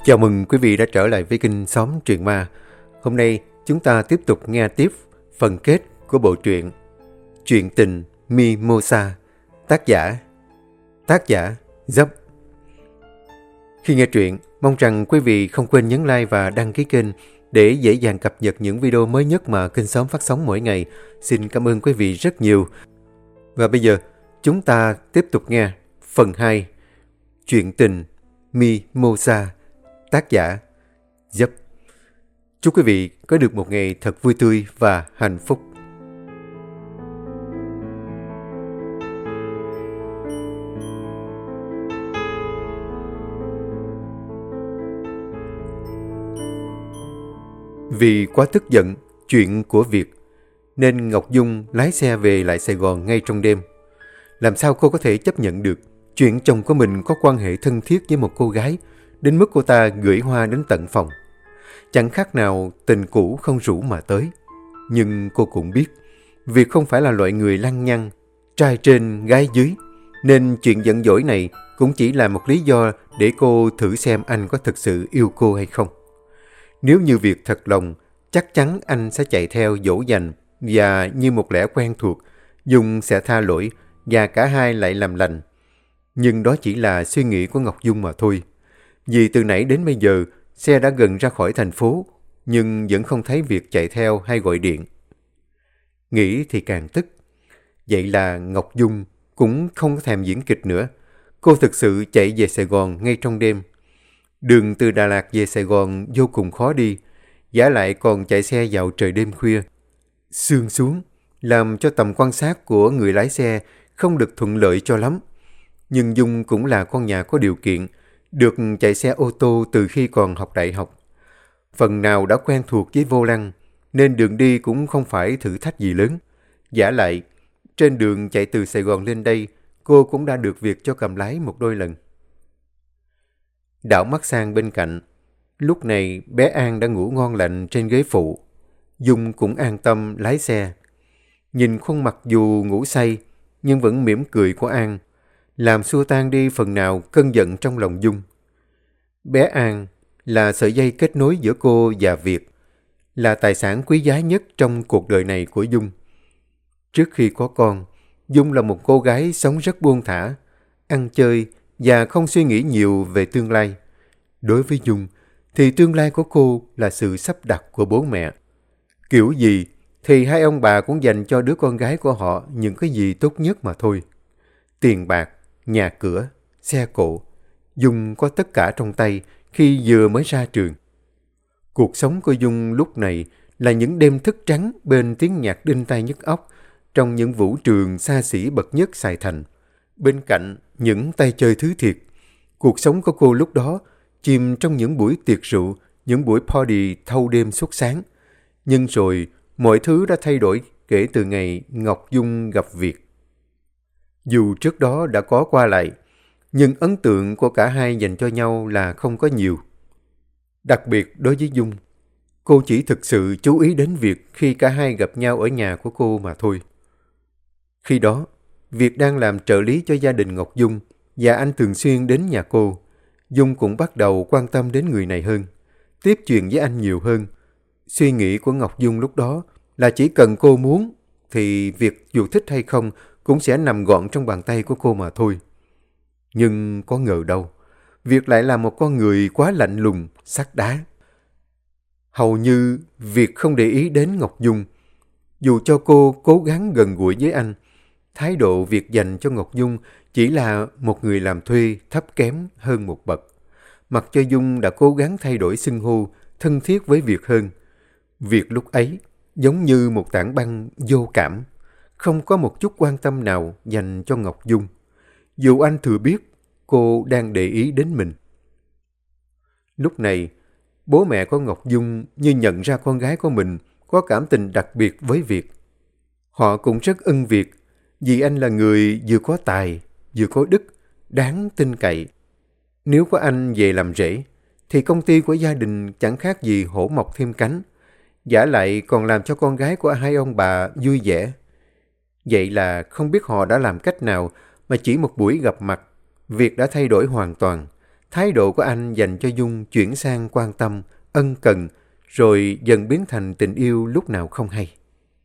Chào mừng quý vị đã trở lại với kênh Xóm Truyện Ma. Hôm nay chúng ta tiếp tục nghe tiếp phần kết của bộ truyện Chuyện tình Mimosa, tác giả Dấp. Khi nghe truyện, mong rằng quý vị không quên nhấn like và đăng ký kênh để dễ dàng cập nhật những video mới nhất mà kênh Xóm phát sóng mỗi ngày. Xin cảm ơn quý vị rất nhiều. Và bây giờ chúng ta tiếp tục nghe phần 2 Chuyện tình Mimosa, tác giả Dấp. Chúc quý vị có được một ngày thật vui tươi và hạnh phúc. Vì quá tức giận chuyện của Việt, nên Ngọc Dung lái xe về lại Sài Gòn ngay trong đêm. Làm sao cô có thể chấp nhận được chuyện chồng của mình có quan hệ thân thiết với một cô gái, đến mức cô ta gửi hoa đến tận phòng. Chẳng khác nào tình cũ không rủ mà tới. Nhưng cô cũng biết, Việt không phải là loại người lăng nhăng, trai trên gái dưới, nên chuyện giận dỗi này cũng chỉ là một lý do để cô thử xem anh có thực sự yêu cô hay không. Nếu như Việt thật lòng, chắc chắn anh sẽ chạy theo dỗ dành, và như một lẽ quen thuộc, Dung sẽ tha lỗi và cả hai lại làm lành. Nhưng đó chỉ là suy nghĩ của Ngọc Dung mà thôi. Vì từ nãy đến bây giờ, xe đã gần ra khỏi thành phố, nhưng vẫn không thấy Việt chạy theo hay gọi điện. Nghĩ thì càng tức. Vậy là Ngọc Dung cũng không thèm diễn kịch nữa. Cô thực sự chạy về Sài Gòn ngay trong đêm. Đường từ Đà Lạt về Sài Gòn vô cùng khó đi, vả lại còn chạy xe vào trời đêm khuya. Sương xuống, làm cho tầm quan sát của người lái xe không được thuận lợi cho lắm. Nhưng Dung cũng là con nhà có điều kiện, được chạy xe ô tô từ khi còn học đại học. Phần nào đã quen thuộc với vô lăng, nên đường đi cũng không phải thử thách gì lớn. Vả lại, trên đường chạy từ Sài Gòn lên đây, cô cũng đã được Việt cho cầm lái một đôi lần. Đảo mắt sang bên cạnh, lúc này bé An đã ngủ ngon lành trên ghế phụ. Dung cũng an tâm lái xe. Nhìn khuôn mặt dù ngủ say, nhưng vẫn mỉm cười của An, làm xua tan đi phần nào cơn giận trong lòng Dung. Bé An là sợi dây kết nối giữa cô và Việt, là tài sản quý giá nhất trong cuộc đời này của Dung. Trước khi có con, Dung là một cô gái sống rất buông thả, ăn chơi và không suy nghĩ nhiều về tương lai. Đối với Dung, thì tương lai của cô là sự sắp đặt của bố mẹ. Kiểu gì thì hai ông bà cũng dành cho đứa con gái của họ những cái gì tốt nhất mà thôi. Tiền bạc, nhà cửa, xe cộ, Dung có tất cả trong tay khi vừa mới ra trường. Cuộc sống của Dung lúc này là những đêm thức trắng bên tiếng nhạc đinh tai nhức óc trong những vũ trường xa xỉ bậc nhất Sài Thành. Bên cạnh những tay chơi thứ thiệt, cuộc sống của cô lúc đó chìm trong những buổi tiệc rượu, những buổi party thâu đêm suốt sáng. Nhưng rồi mọi thứ đã thay đổi kể từ ngày Ngọc Dung gặp Việt. Dù trước đó đã có qua lại, nhưng ấn tượng của cả hai dành cho nhau là không có nhiều. Đặc biệt đối với Dung, cô chỉ thực sự chú ý đến Việt khi cả hai gặp nhau ở nhà của cô mà thôi. Khi đó, Việt đang làm trợ lý cho gia đình Ngọc Dung và anh thường xuyên đến nhà cô. Dung cũng bắt đầu quan tâm đến người này hơn, tiếp chuyện với anh nhiều hơn. Suy nghĩ của Ngọc Dung lúc đó là chỉ cần cô muốn thì Việt dù thích hay không cũng sẽ nằm gọn trong bàn tay của cô mà thôi. Nhưng có ngờ đâu, Việt lại là một con người quá lạnh lùng, sắt đá. Hầu như Việt không để ý đến Ngọc Dung. Dù cho cô cố gắng gần gũi với anh, thái độ Việt dành cho Ngọc Dung chỉ là một người làm thuê thấp kém hơn một bậc. Mặc cho Dung đã cố gắng thay đổi xưng hô, thân thiết với Việt hơn. Việt lúc ấy giống như một tảng băng vô cảm, không có một chút quan tâm nào dành cho Ngọc Dung. Dù anh thừa biết cô đang để ý đến mình. Lúc này, bố mẹ của Ngọc Dung như nhận ra con gái của mình có cảm tình đặc biệt với Việt. Họ cũng rất ưng Việt, vì anh là người vừa có tài, vừa có đức, đáng tin cậy. Nếu có anh về làm rể, thì công ty của gia đình chẳng khác gì hổ mọc thêm cánh. Vả lại còn làm cho con gái của hai ông bà vui vẻ. Vậy là không biết họ đã làm cách nào mà chỉ một buổi gặp mặt, Việt đã thay đổi hoàn toàn. Thái độ của anh dành cho Dung chuyển sang quan tâm, ân cần, rồi dần biến thành tình yêu lúc nào không hay.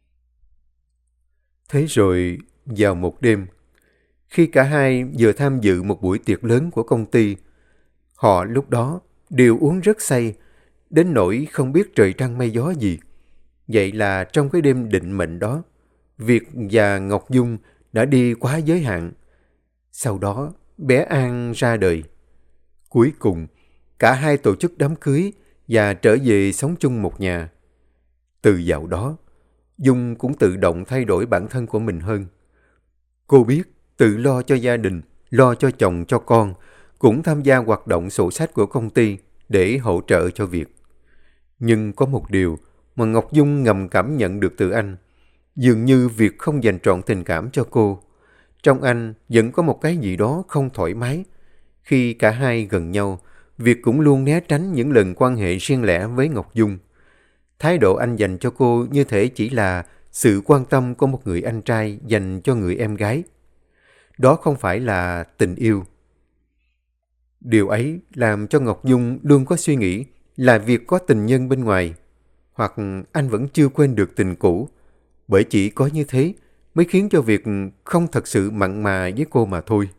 Thế rồi, vào một đêm, khi cả hai vừa tham dự một buổi tiệc lớn của công ty, họ lúc đó đều uống rất say, đến nỗi không biết trời trăng mây gió gì. Vậy là trong cái đêm định mệnh đó, Việt và Ngọc Dung đã đi quá giới hạn. Sau đó, bé An ra đời. Cuối cùng, cả hai tổ chức đám cưới và trở về sống chung một nhà. Từ dạo đó, Dung cũng tự động thay đổi bản thân của mình hơn. Cô biết tự lo cho gia đình, lo cho chồng cho con, cũng tham gia hoạt động sổ sách của công ty để hỗ trợ cho Việt. Nhưng có một điều mà Ngọc Dung ngầm cảm nhận được từ anh. Dường như Việt không dành trọn tình cảm cho cô. Trong anh vẫn có một cái gì đó không thoải mái. Khi cả hai gần nhau, Việt cũng luôn né tránh những lần quan hệ riêng lẻ với Ngọc Dung. Thái độ anh dành cho cô như thể chỉ là sự quan tâm của một người anh trai dành cho người em gái. Đó không phải là tình yêu. Điều ấy làm cho Ngọc Dung luôn có suy nghĩ là Việt có tình nhân bên ngoài, hoặc anh vẫn chưa quên được tình cũ, bởi chỉ có như thế mới khiến cho Việt không thật sự mặn mà với cô mà thôi.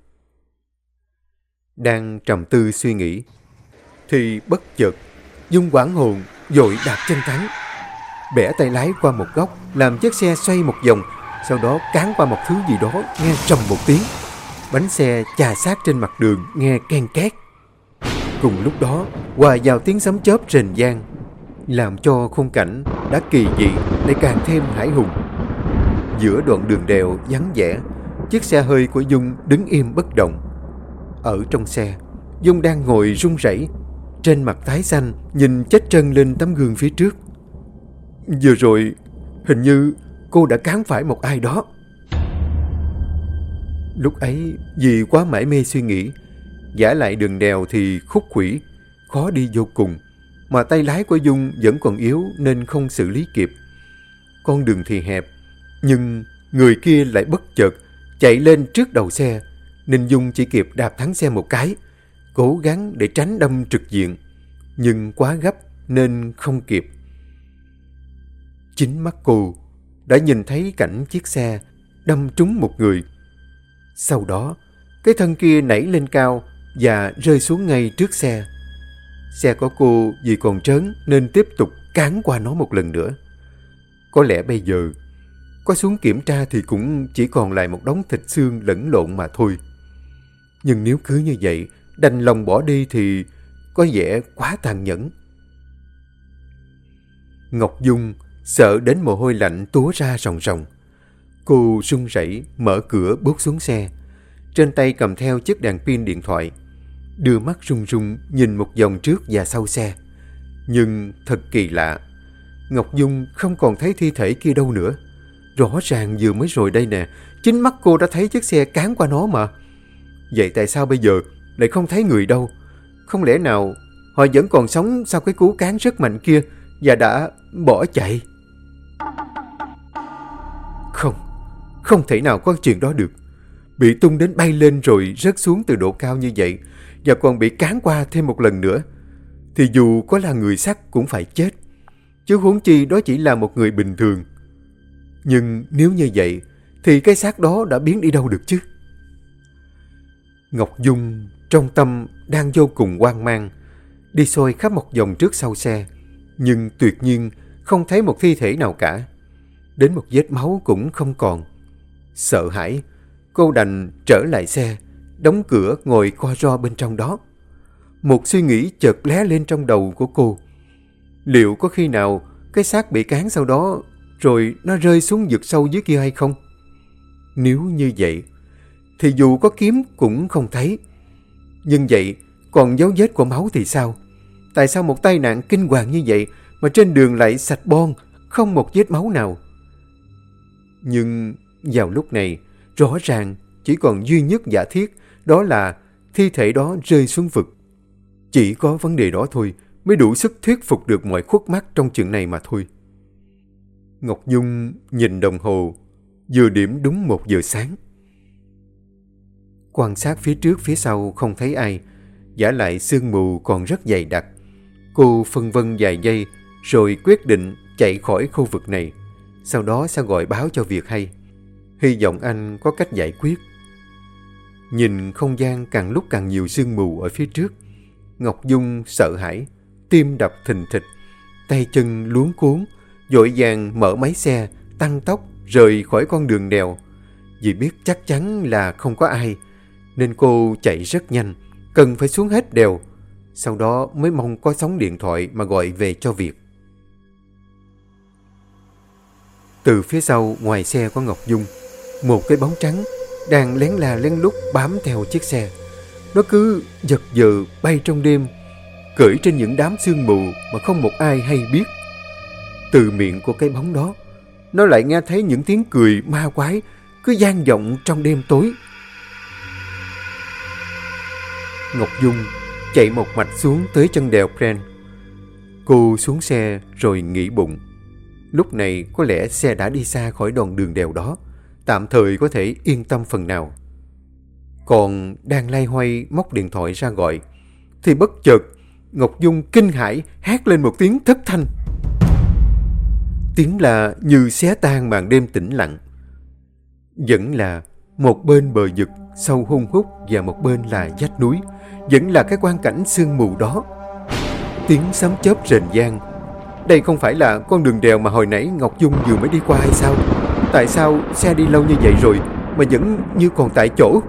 Đang trầm tư suy nghĩ, thì bất chợt Dung hoảng hồn vội đạp chân thắng, bẻ tay lái qua một góc, làm chiếc xe xoay một vòng, sau đó cán qua một thứ gì đó nghe trầm một tiếng. Bánh xe chà sát trên mặt đường nghe ken két. Cùng lúc đó hòa vào tiếng sấm chớp rền vang, làm cho khung cảnh đã kỳ dị lại càng thêm hãi hùng. Giữa đoạn đường đèo vắng vẻ, chiếc xe hơi của Dung đứng im bất động. Ở trong xe, Dung đang ngồi run rẩy, trên mặt tái xanh, nhìn chết trân lên tấm gương phía trước. Vừa rồi, hình như cô đã cán phải một ai đó. Lúc ấy, vì quá mải mê suy nghĩ, vả lại đường đèo thì khúc khuỷu, khó đi vô cùng, mà tay lái của Dung vẫn còn yếu nên không xử lý kịp. Con đường thì hẹp, nhưng người kia lại bất chợt chạy lên trước đầu xe, nên Dung chỉ kịp đạp thắng xe một cái, cố gắng để tránh đâm trực diện, nhưng quá gấp nên không kịp. Chính mắt cô đã nhìn thấy cảnh chiếc xe đâm trúng một người. Sau đó, cái thân kia nảy lên cao và rơi xuống ngay trước xe. Xe của cô vì còn trớn nên tiếp tục cán qua nó một lần nữa. Có lẽ bây giờ, có xuống kiểm tra thì cũng chỉ còn lại một đống thịt xương lẫn lộn mà thôi. Nhưng nếu cứ như vậy, đành lòng bỏ đi thì có vẻ quá tàn nhẫn. Ngọc Dung sợ đến mồ hôi lạnh túa ra ròng ròng. Cô run rẩy mở cửa bước xuống xe, trên tay cầm theo chiếc đèn pin điện thoại, đưa mắt run run nhìn một vòng trước và sau xe. Nhưng thật kỳ lạ, Ngọc Dung không còn thấy thi thể kia đâu nữa. Rõ ràng vừa mới rồi đây nè, chính mắt cô đã thấy chiếc xe cán qua nó mà. Vậy tại sao bây giờ lại không thấy người đâu? Không lẽ nào họ vẫn còn sống sau cái cú cán rất mạnh kia và đã bỏ chạy? Không thể nào có chuyện đó được. Bị tung đến bay lên rồi rớt xuống từ độ cao như vậy, và còn bị cán qua thêm một lần nữa, thì dù có là người sắt cũng phải chết, chứ huống chi đó chỉ là một người bình thường. Nhưng nếu như vậy thì cái xác đó đã biến đi đâu được chứ? Ngọc Dung trong tâm đang vô cùng hoang mang, đi xôi khắp một vòng trước sau xe, nhưng tuyệt nhiên không thấy một thi thể nào cả. Đến một vết máu cũng không còn. Sợ hãi, cô đành trở lại xe, đóng cửa ngồi co ro bên trong đó. Một suy nghĩ chợt lóe lên trong đầu của cô. Liệu có khi nào cái xác bị cán sau đó rồi nó rơi xuống vực sâu dưới kia hay không? Nếu như vậy thì dù có kiếm cũng không thấy. Nhưng vậy còn dấu vết của máu thì sao? Tại sao một tai nạn kinh hoàng như vậy mà trên đường lại sạch bon, không một vết máu nào? Nhưng vào lúc này, rõ ràng chỉ còn duy nhất giả thiết, đó là thi thể đó rơi xuống vực. Chỉ có vấn đề đó thôi mới đủ sức thuyết phục được mọi khuất mắt trong chuyện này mà thôi. Ngọc Dung nhìn đồng hồ, vừa điểm đúng 1 giờ sáng. Quan sát phía trước phía sau không thấy ai, Vả lại sương mù còn rất dày đặc. Cô phân vân vài giây rồi quyết định chạy khỏi khu vực này. Sau đó sẽ gọi báo cho Việt hay. Hy vọng anh có cách giải quyết. Nhìn không gian càng lúc càng nhiều sương mù ở phía trước, Ngọc Dung sợ hãi, tim đập thình thịch, tay chân luống cuống, vội vàng mở máy xe, tăng tốc rời khỏi con đường đèo. Vì biết chắc chắn là không có ai, nên cô chạy rất nhanh, cần phải xuống hết đèo. Sau đó mới mong có sóng điện thoại mà gọi về cho Việt. Từ phía sau, ngoài xe của Ngọc Dung, một cái bóng trắng đang lén la lén lút bám theo chiếc xe. Nó cứ giật giờ bay trong đêm, cưỡi trên những đám sương mù mà không một ai hay biết. Từ miệng của cái bóng đó, nó lại nghe thấy những tiếng cười ma quái cứ vang vọng trong đêm tối. Ngọc Dung chạy một mạch xuống tới chân đèo Pren. Cô xuống xe rồi nghĩ bụng. Lúc này có lẽ xe đã đi xa khỏi đoạn đường đèo đó, tạm thời có thể yên tâm phần nào. Còn đang loay hoay móc điện thoại ra gọi, thì bất chợt Ngọc Dung kinh hãi hét lên một tiếng thất thanh. Tiếng là như xé tan màn đêm tĩnh lặng. Vẫn là một bên bờ vực sâu hun hút và một bên là vách núi, vẫn là cái quang cảnh sương mù đó. Tiếng sấm chớp rền vang. Đây không phải là con đường đèo mà hồi nãy Ngọc Dung vừa mới đi qua hay sao? Tại sao xe đi lâu như vậy rồi mà vẫn như còn tại chỗ?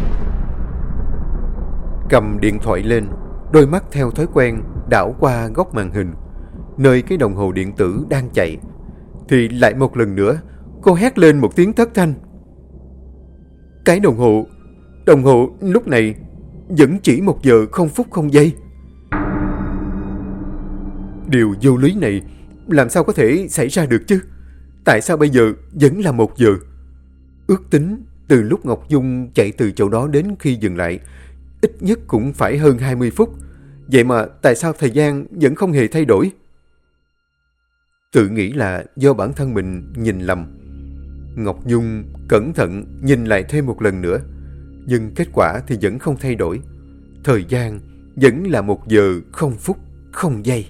Cầm điện thoại lên, đôi mắt theo thói quen đảo qua góc màn hình, nơi cái đồng hồ điện tử đang chạy. Thì lại một lần nữa, cô hét lên một tiếng thất thanh. Cái đồng hồ lúc này vẫn chỉ 1 giờ 0 phút 0 giây. Điều vô lý này làm sao có thể xảy ra được chứ? Tại sao bây giờ vẫn là 1 giờ? Ước tính từ lúc Ngọc Dung chạy từ chỗ đó đến khi dừng lại, ít nhất cũng phải hơn 20 phút. Vậy mà tại sao thời gian vẫn không hề thay đổi? Tự nghĩ là do bản thân mình nhìn lầm. Ngọc Dung cẩn thận nhìn lại thêm một lần nữa, nhưng kết quả thì vẫn không thay đổi. Thời gian vẫn là 1 giờ 0 phút 0 giây.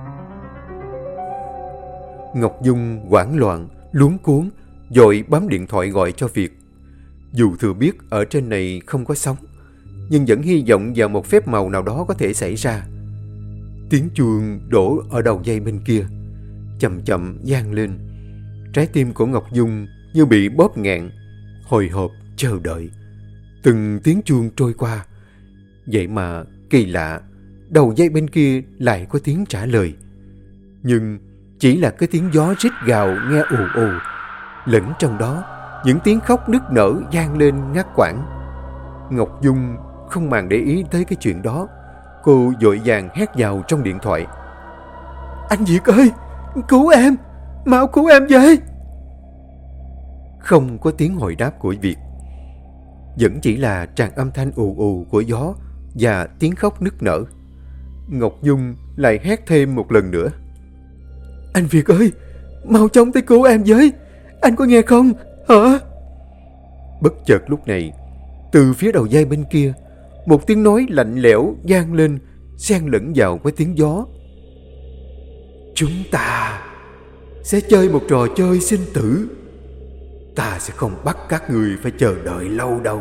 Ngọc Dung hoảng loạn, luống cuống, vội bấm điện thoại gọi cho Việt. Dù thừa biết ở trên này không có sóng, nhưng vẫn hy vọng vào một phép màu nào đó có thể xảy ra. Tiếng chuông đổ ở đầu dây bên kia chậm chậm vang lên. Trái tim của Ngọc Dung như bị bóp nghẹn, hồi hộp chờ đợi. Từng tiếng chuông trôi qua. Vậy mà kỳ lạ, đầu dây bên kia lại có tiếng trả lời. Nhưng chỉ là cái tiếng gió rít gào nghe ù ù, lẫn trong đó những tiếng khóc nức nở vang lên ngắt quãng. Ngọc Dung không màng để ý tới cái chuyện đó. Cô vội vàng hét vào trong điện thoại. Anh Việt ơi, cứu em, mau cứu em với. Không có tiếng hồi đáp của Việt. Vẫn chỉ là tràng âm thanh ù ù của gió và tiếng khóc nức nở. Ngọc Dung lại hét thêm một lần nữa. Anh Việt ơi, mau chóng tới cứu em với. Anh có nghe không hả? Bất chợt lúc này, từ phía đầu dây bên kia, một tiếng nói lạnh lẽo vang lên, xen lẫn vào với tiếng gió. Chúng ta sẽ chơi một trò chơi sinh tử. Ta sẽ không bắt các người phải chờ đợi lâu đâu.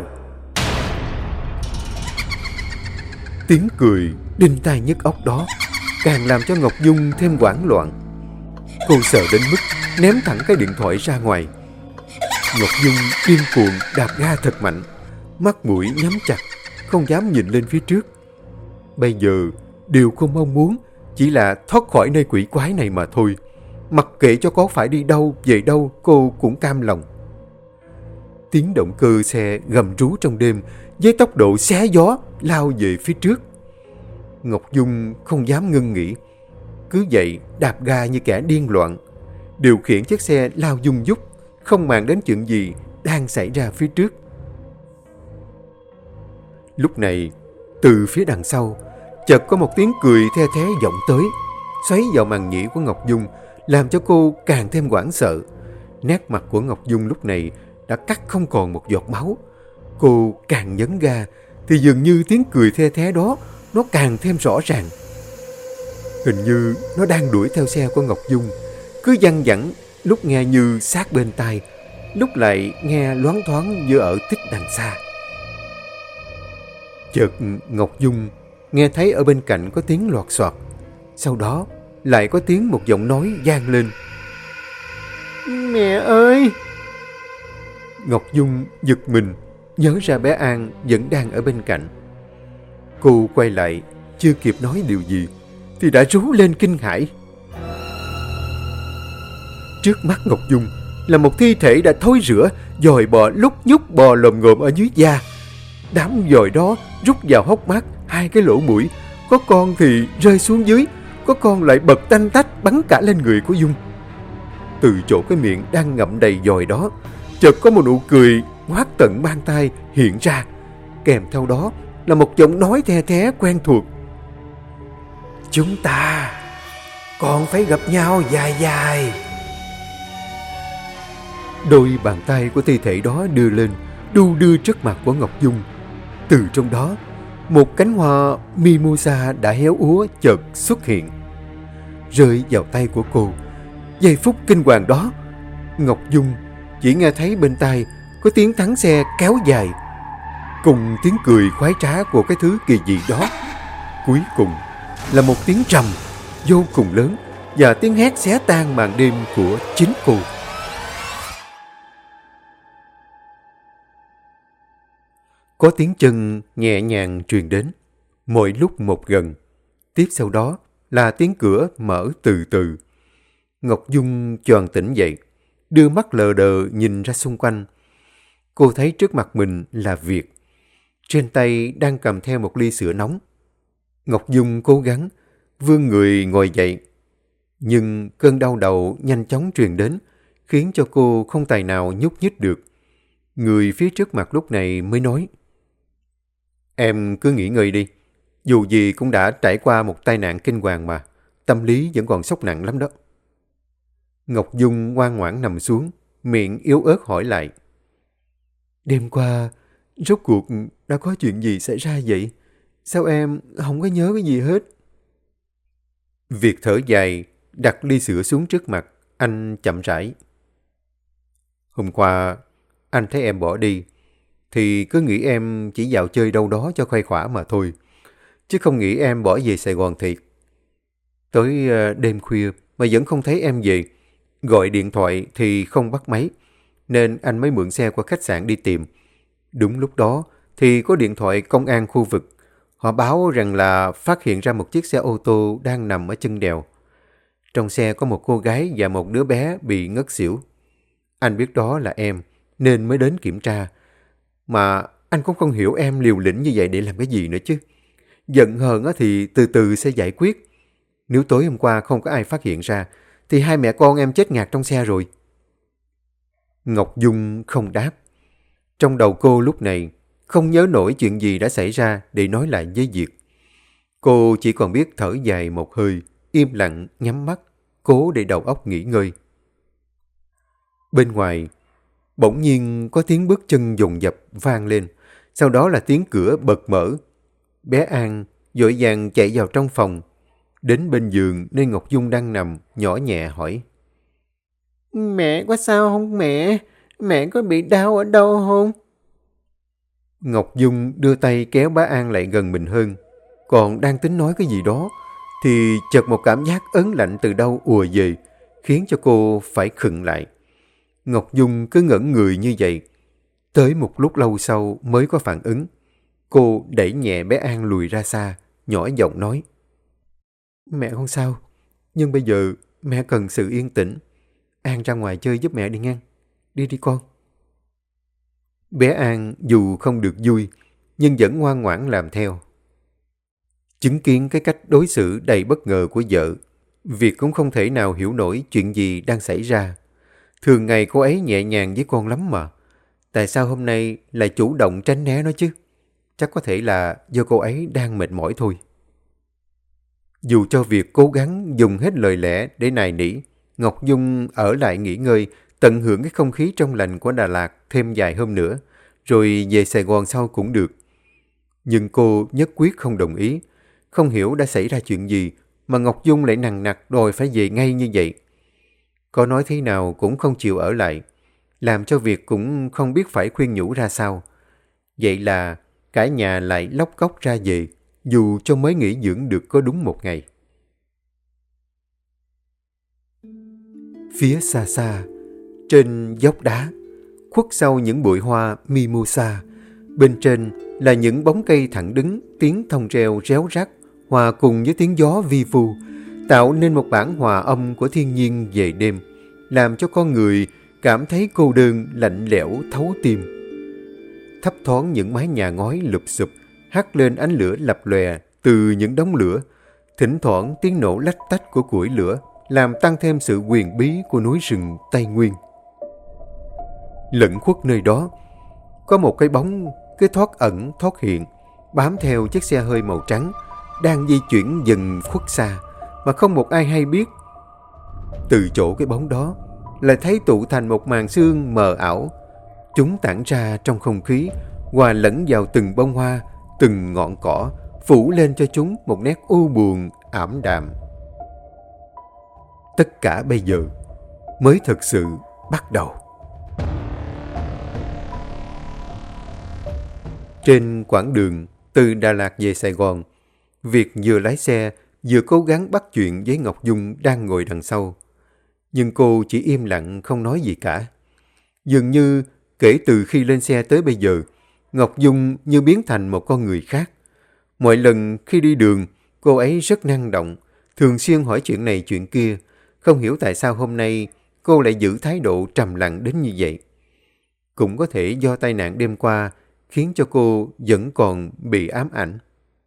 Tiếng cười đinh tai nhức óc đó càng làm cho Ngọc Dung thêm hoảng loạn. Cô sợ đến mức ném thẳng cái điện thoại ra ngoài. Ngọc Dung điên cuồng đạp ga thật mạnh, mắt mũi nhắm chặt, không dám nhìn lên phía trước. Bây giờ điều cô mong muốn chỉ là thoát khỏi nơi quỷ quái này mà thôi. Mặc kệ cho có phải đi đâu về đâu, cô cũng cam lòng. Tiếng động cơ xe gầm rú trong đêm với tốc độ xé gió lao về phía trước. Ngọc Dung không dám ngưng nghỉ, cứ vậy đạp ga như kẻ điên loạn, điều khiển chiếc xe lao dung dút, không màng đến chuyện gì đang xảy ra phía trước. Lúc này, từ phía đằng sau, chợt có một tiếng cười the thé vọng tới, xoáy vào màng nhĩ của Ngọc Dung, làm cho cô càng thêm hoảng sợ. Nét mặt của Ngọc Dung lúc này đã cắt không còn một giọt máu. Cô càng nhấn ga, thì dường như tiếng cười the thé đó nó càng thêm rõ ràng. Hình như nó đang đuổi theo xe của Ngọc Dung, cứ văng vẳng, lúc nghe như sát bên tai, lúc lại nghe loáng thoáng như ở tích đằng xa. Chợt Ngọc Dung nghe thấy ở bên cạnh có tiếng loạt soạt, sau đó lại có tiếng một giọng nói vang lên. Mẹ ơi! Ngọc Dung giật mình, nhớ ra bé An vẫn đang ở bên cạnh. Cô quay lại, chưa kịp nói điều gì thì đã rú lên kinh hãi. Trước mắt Ngọc Dung là một thi thể đã thối rữa, dòi bò lúc nhúc bò lồm ngồm ở dưới da. Đám dòi đó rút vào hốc mắt, hai cái lỗ mũi, có con thì rơi xuống dưới, có con lại bật tanh tách bắn cả lên người của Dung. Từ chỗ cái miệng đang ngậm đầy dòi đó, chợt có một nụ cười ngoác tận mang tai hiện ra, kèm theo đó là một giọng nói the thé quen thuộc. Chúng ta còn phải gặp nhau dài dài. Đôi bàn tay của thi thể đó đưa lên, đu đưa trước mặt của Ngọc Dung. Từ trong đó, một cánh hoa mimosa đã héo úa chợt xuất hiện, rơi vào tay của cô. Giây phút kinh hoàng đó, Ngọc Dung chỉ nghe thấy bên tai có tiếng thắng xe kéo dài, cùng tiếng cười khoái trá của cái thứ kỳ dị đó. Cuối cùng là một tiếng trầm vô cùng lớn và tiếng hét xé tan màn đêm của chính cô. Có tiếng chân nhẹ nhàng truyền đến, mỗi lúc một gần. Tiếp sau đó là tiếng cửa mở từ từ. Ngọc Dung choàng tỉnh dậy, đưa mắt lờ đờ nhìn ra xung quanh. Cô thấy trước mặt mình là Việt, trên tay đang cầm theo một ly sữa nóng. Ngọc Dung cố gắng vươn người ngồi dậy, nhưng cơn đau đầu nhanh chóng truyền đến, khiến cho cô không tài nào nhúc nhích được. Người phía trước mặt lúc này mới nói: Em cứ nghỉ ngơi đi, dù gì cũng đã trải qua một tai nạn kinh hoàng mà, tâm lý vẫn còn sốc nặng lắm đó. Ngọc Dung ngoan ngoãn nằm xuống, miệng yếu ớt hỏi lại: Đêm qua, rốt cuộc đã có chuyện gì xảy ra vậy? Sao em không có nhớ cái gì hết? Việt thở dài, đặt ly sữa xuống trước mặt, anh chậm rãi: Hôm qua, anh thấy em bỏ đi, thì cứ nghĩ em chỉ dạo chơi đâu đó cho khuây khỏa mà thôi, chứ không nghĩ em bỏ về Sài Gòn thiệt. Tới đêm khuya mà vẫn không thấy em về, gọi điện thoại thì không bắt máy, nên anh mới mượn xe qua khách sạn đi tìm. Đúng lúc đó thì có điện thoại công an khu vực. Họ báo rằng là phát hiện ra một chiếc xe ô tô đang nằm ở chân đèo. Trong xe có một cô gái và một đứa bé bị ngất xỉu. Anh biết đó là em, nên mới đến kiểm tra. Mà anh cũng không hiểu em liều lĩnh như vậy để làm cái gì nữa chứ. Giận hờn thì từ từ sẽ giải quyết. Nếu tối hôm qua không có ai phát hiện ra, thì hai mẹ con em chết ngạt trong xe rồi. Ngọc Dung không đáp. Trong đầu cô lúc này không nhớ nổi chuyện gì đã xảy ra để nói lại với Việt. Cô chỉ còn biết thở dài một hơi, im lặng nhắm mắt, cố để đầu óc nghỉ ngơi. Bên ngoài, bỗng nhiên có tiếng bước chân dồn dập vang lên, sau đó là tiếng cửa bật mở. Bé An vội vàng chạy vào trong phòng, đến bên giường nơi Ngọc Dung đang nằm, nhỏ nhẹ hỏi: Mẹ có sao không mẹ? Mẹ có bị đau ở đâu không? Ngọc Dung đưa tay kéo bé An lại gần mình hơn, còn đang tính nói cái gì đó, thì chợt một cảm giác ớn lạnh từ đâu ùa về, khiến cho cô phải khựng lại. Ngọc Dung cứ ngẩn người như vậy. Tới một lúc lâu sau mới có phản ứng. Cô đẩy nhẹ bé An lùi ra xa, nhỏ giọng nói: Mẹ không sao, nhưng bây giờ mẹ cần sự yên tĩnh. An ra ngoài chơi giúp mẹ đi ngang. Đi đi con. Bé An dù không được vui, nhưng vẫn ngoan ngoãn làm theo. Chứng kiến cái cách đối xử đầy bất ngờ của vợ, Việt cũng không thể nào hiểu nổi chuyện gì đang xảy ra. Thường ngày cô ấy nhẹ nhàng với con lắm mà. Tại sao hôm nay lại chủ động tránh né nó chứ? Chắc có thể là do cô ấy đang mệt mỏi thôi. Dù cho Việt cố gắng dùng hết lời lẽ để nài nỉ, Ngọc Dung ở lại nghỉ ngơi, tận hưởng cái không khí trong lành của Đà Lạt thêm vài hôm nữa, rồi về Sài Gòn sau cũng được. Nhưng cô nhất quyết không đồng ý. Không hiểu đã xảy ra chuyện gì mà Ngọc Dung lại nằng nặc đòi phải về ngay như vậy. Có nói thế nào cũng không chịu ở lại, làm cho Việt cũng không biết phải khuyên nhủ ra sao. Vậy là cả nhà lại lóc cóc ra về, dù cho mới nghỉ dưỡng được có đúng 1 ngày. Phía xa xa, trên dốc đá, khuất sau những bụi hoa mimosa, bên trên là những bóng cây thẳng đứng, tiếng thông reo réo rắt, hòa cùng với tiếng gió vi vu, tạo nên một bản hòa âm của thiên nhiên về đêm, làm cho con người cảm thấy cô đơn, lạnh lẽo, thấu tim. Thấp thoáng những mái nhà ngói lụp xụp, hắt lên ánh lửa lập lòe từ những đống lửa, thỉnh thoảng tiếng nổ lách tách của củi lửa, làm tăng thêm sự huyền bí của núi rừng Tây Nguyên. Lẫn khuất nơi đó, có một cái bóng cứ thoát ẩn thoát hiện, bám theo chiếc xe hơi màu trắng, đang di chuyển dần khuất xa, mà không một ai hay biết. Từ chỗ cái bóng đó, lại thấy tụ thành một màn sương mờ ảo. Chúng tản ra trong không khí, hòa lẫn vào từng bông hoa, từng ngọn cỏ, phủ lên cho chúng một nét u buồn, ảm đạm. Tất cả bây giờ mới thực sự bắt đầu. Trên quãng đường từ Đà Lạt về Sài Gòn, Việt vừa lái xe vừa cố gắng bắt chuyện với Ngọc Dung đang ngồi đằng sau. Nhưng cô chỉ im lặng không nói gì cả. Dường như kể từ khi lên xe tới bây giờ, Ngọc Dung như biến thành một con người khác. Mọi lần khi đi đường, cô ấy rất năng động, thường xuyên hỏi chuyện này chuyện kia. Không hiểu tại sao hôm nay cô lại giữ thái độ trầm lặng đến như vậy. Cũng có thể do tai nạn đêm qua khiến cho cô vẫn còn bị ám ảnh.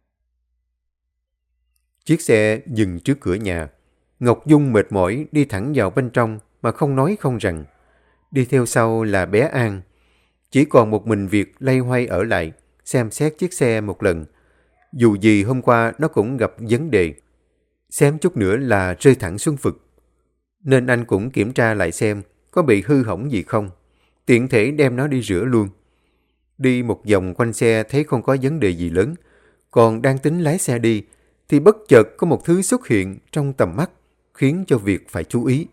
Chiếc xe dừng trước cửa nhà. Ngọc Dung mệt mỏi đi thẳng vào bên trong mà không nói không rằng. Đi theo sau là bé An. Chỉ còn một mình Việt loay hoay ở lại, xem xét chiếc xe một lần. Dù gì hôm qua nó cũng gặp vấn đề. Xém chút nữa là rơi thẳng xuống vực. Nên anh cũng kiểm tra lại xem có bị hư hỏng gì không. Tiện thể đem nó đi rửa luôn. Đi một vòng quanh xe thấy không có vấn đề gì lớn. Còn đang tính lái xe đi, thì bất chợt có một thứ xuất hiện trong tầm mắt, khiến cho Việt phải chú ý.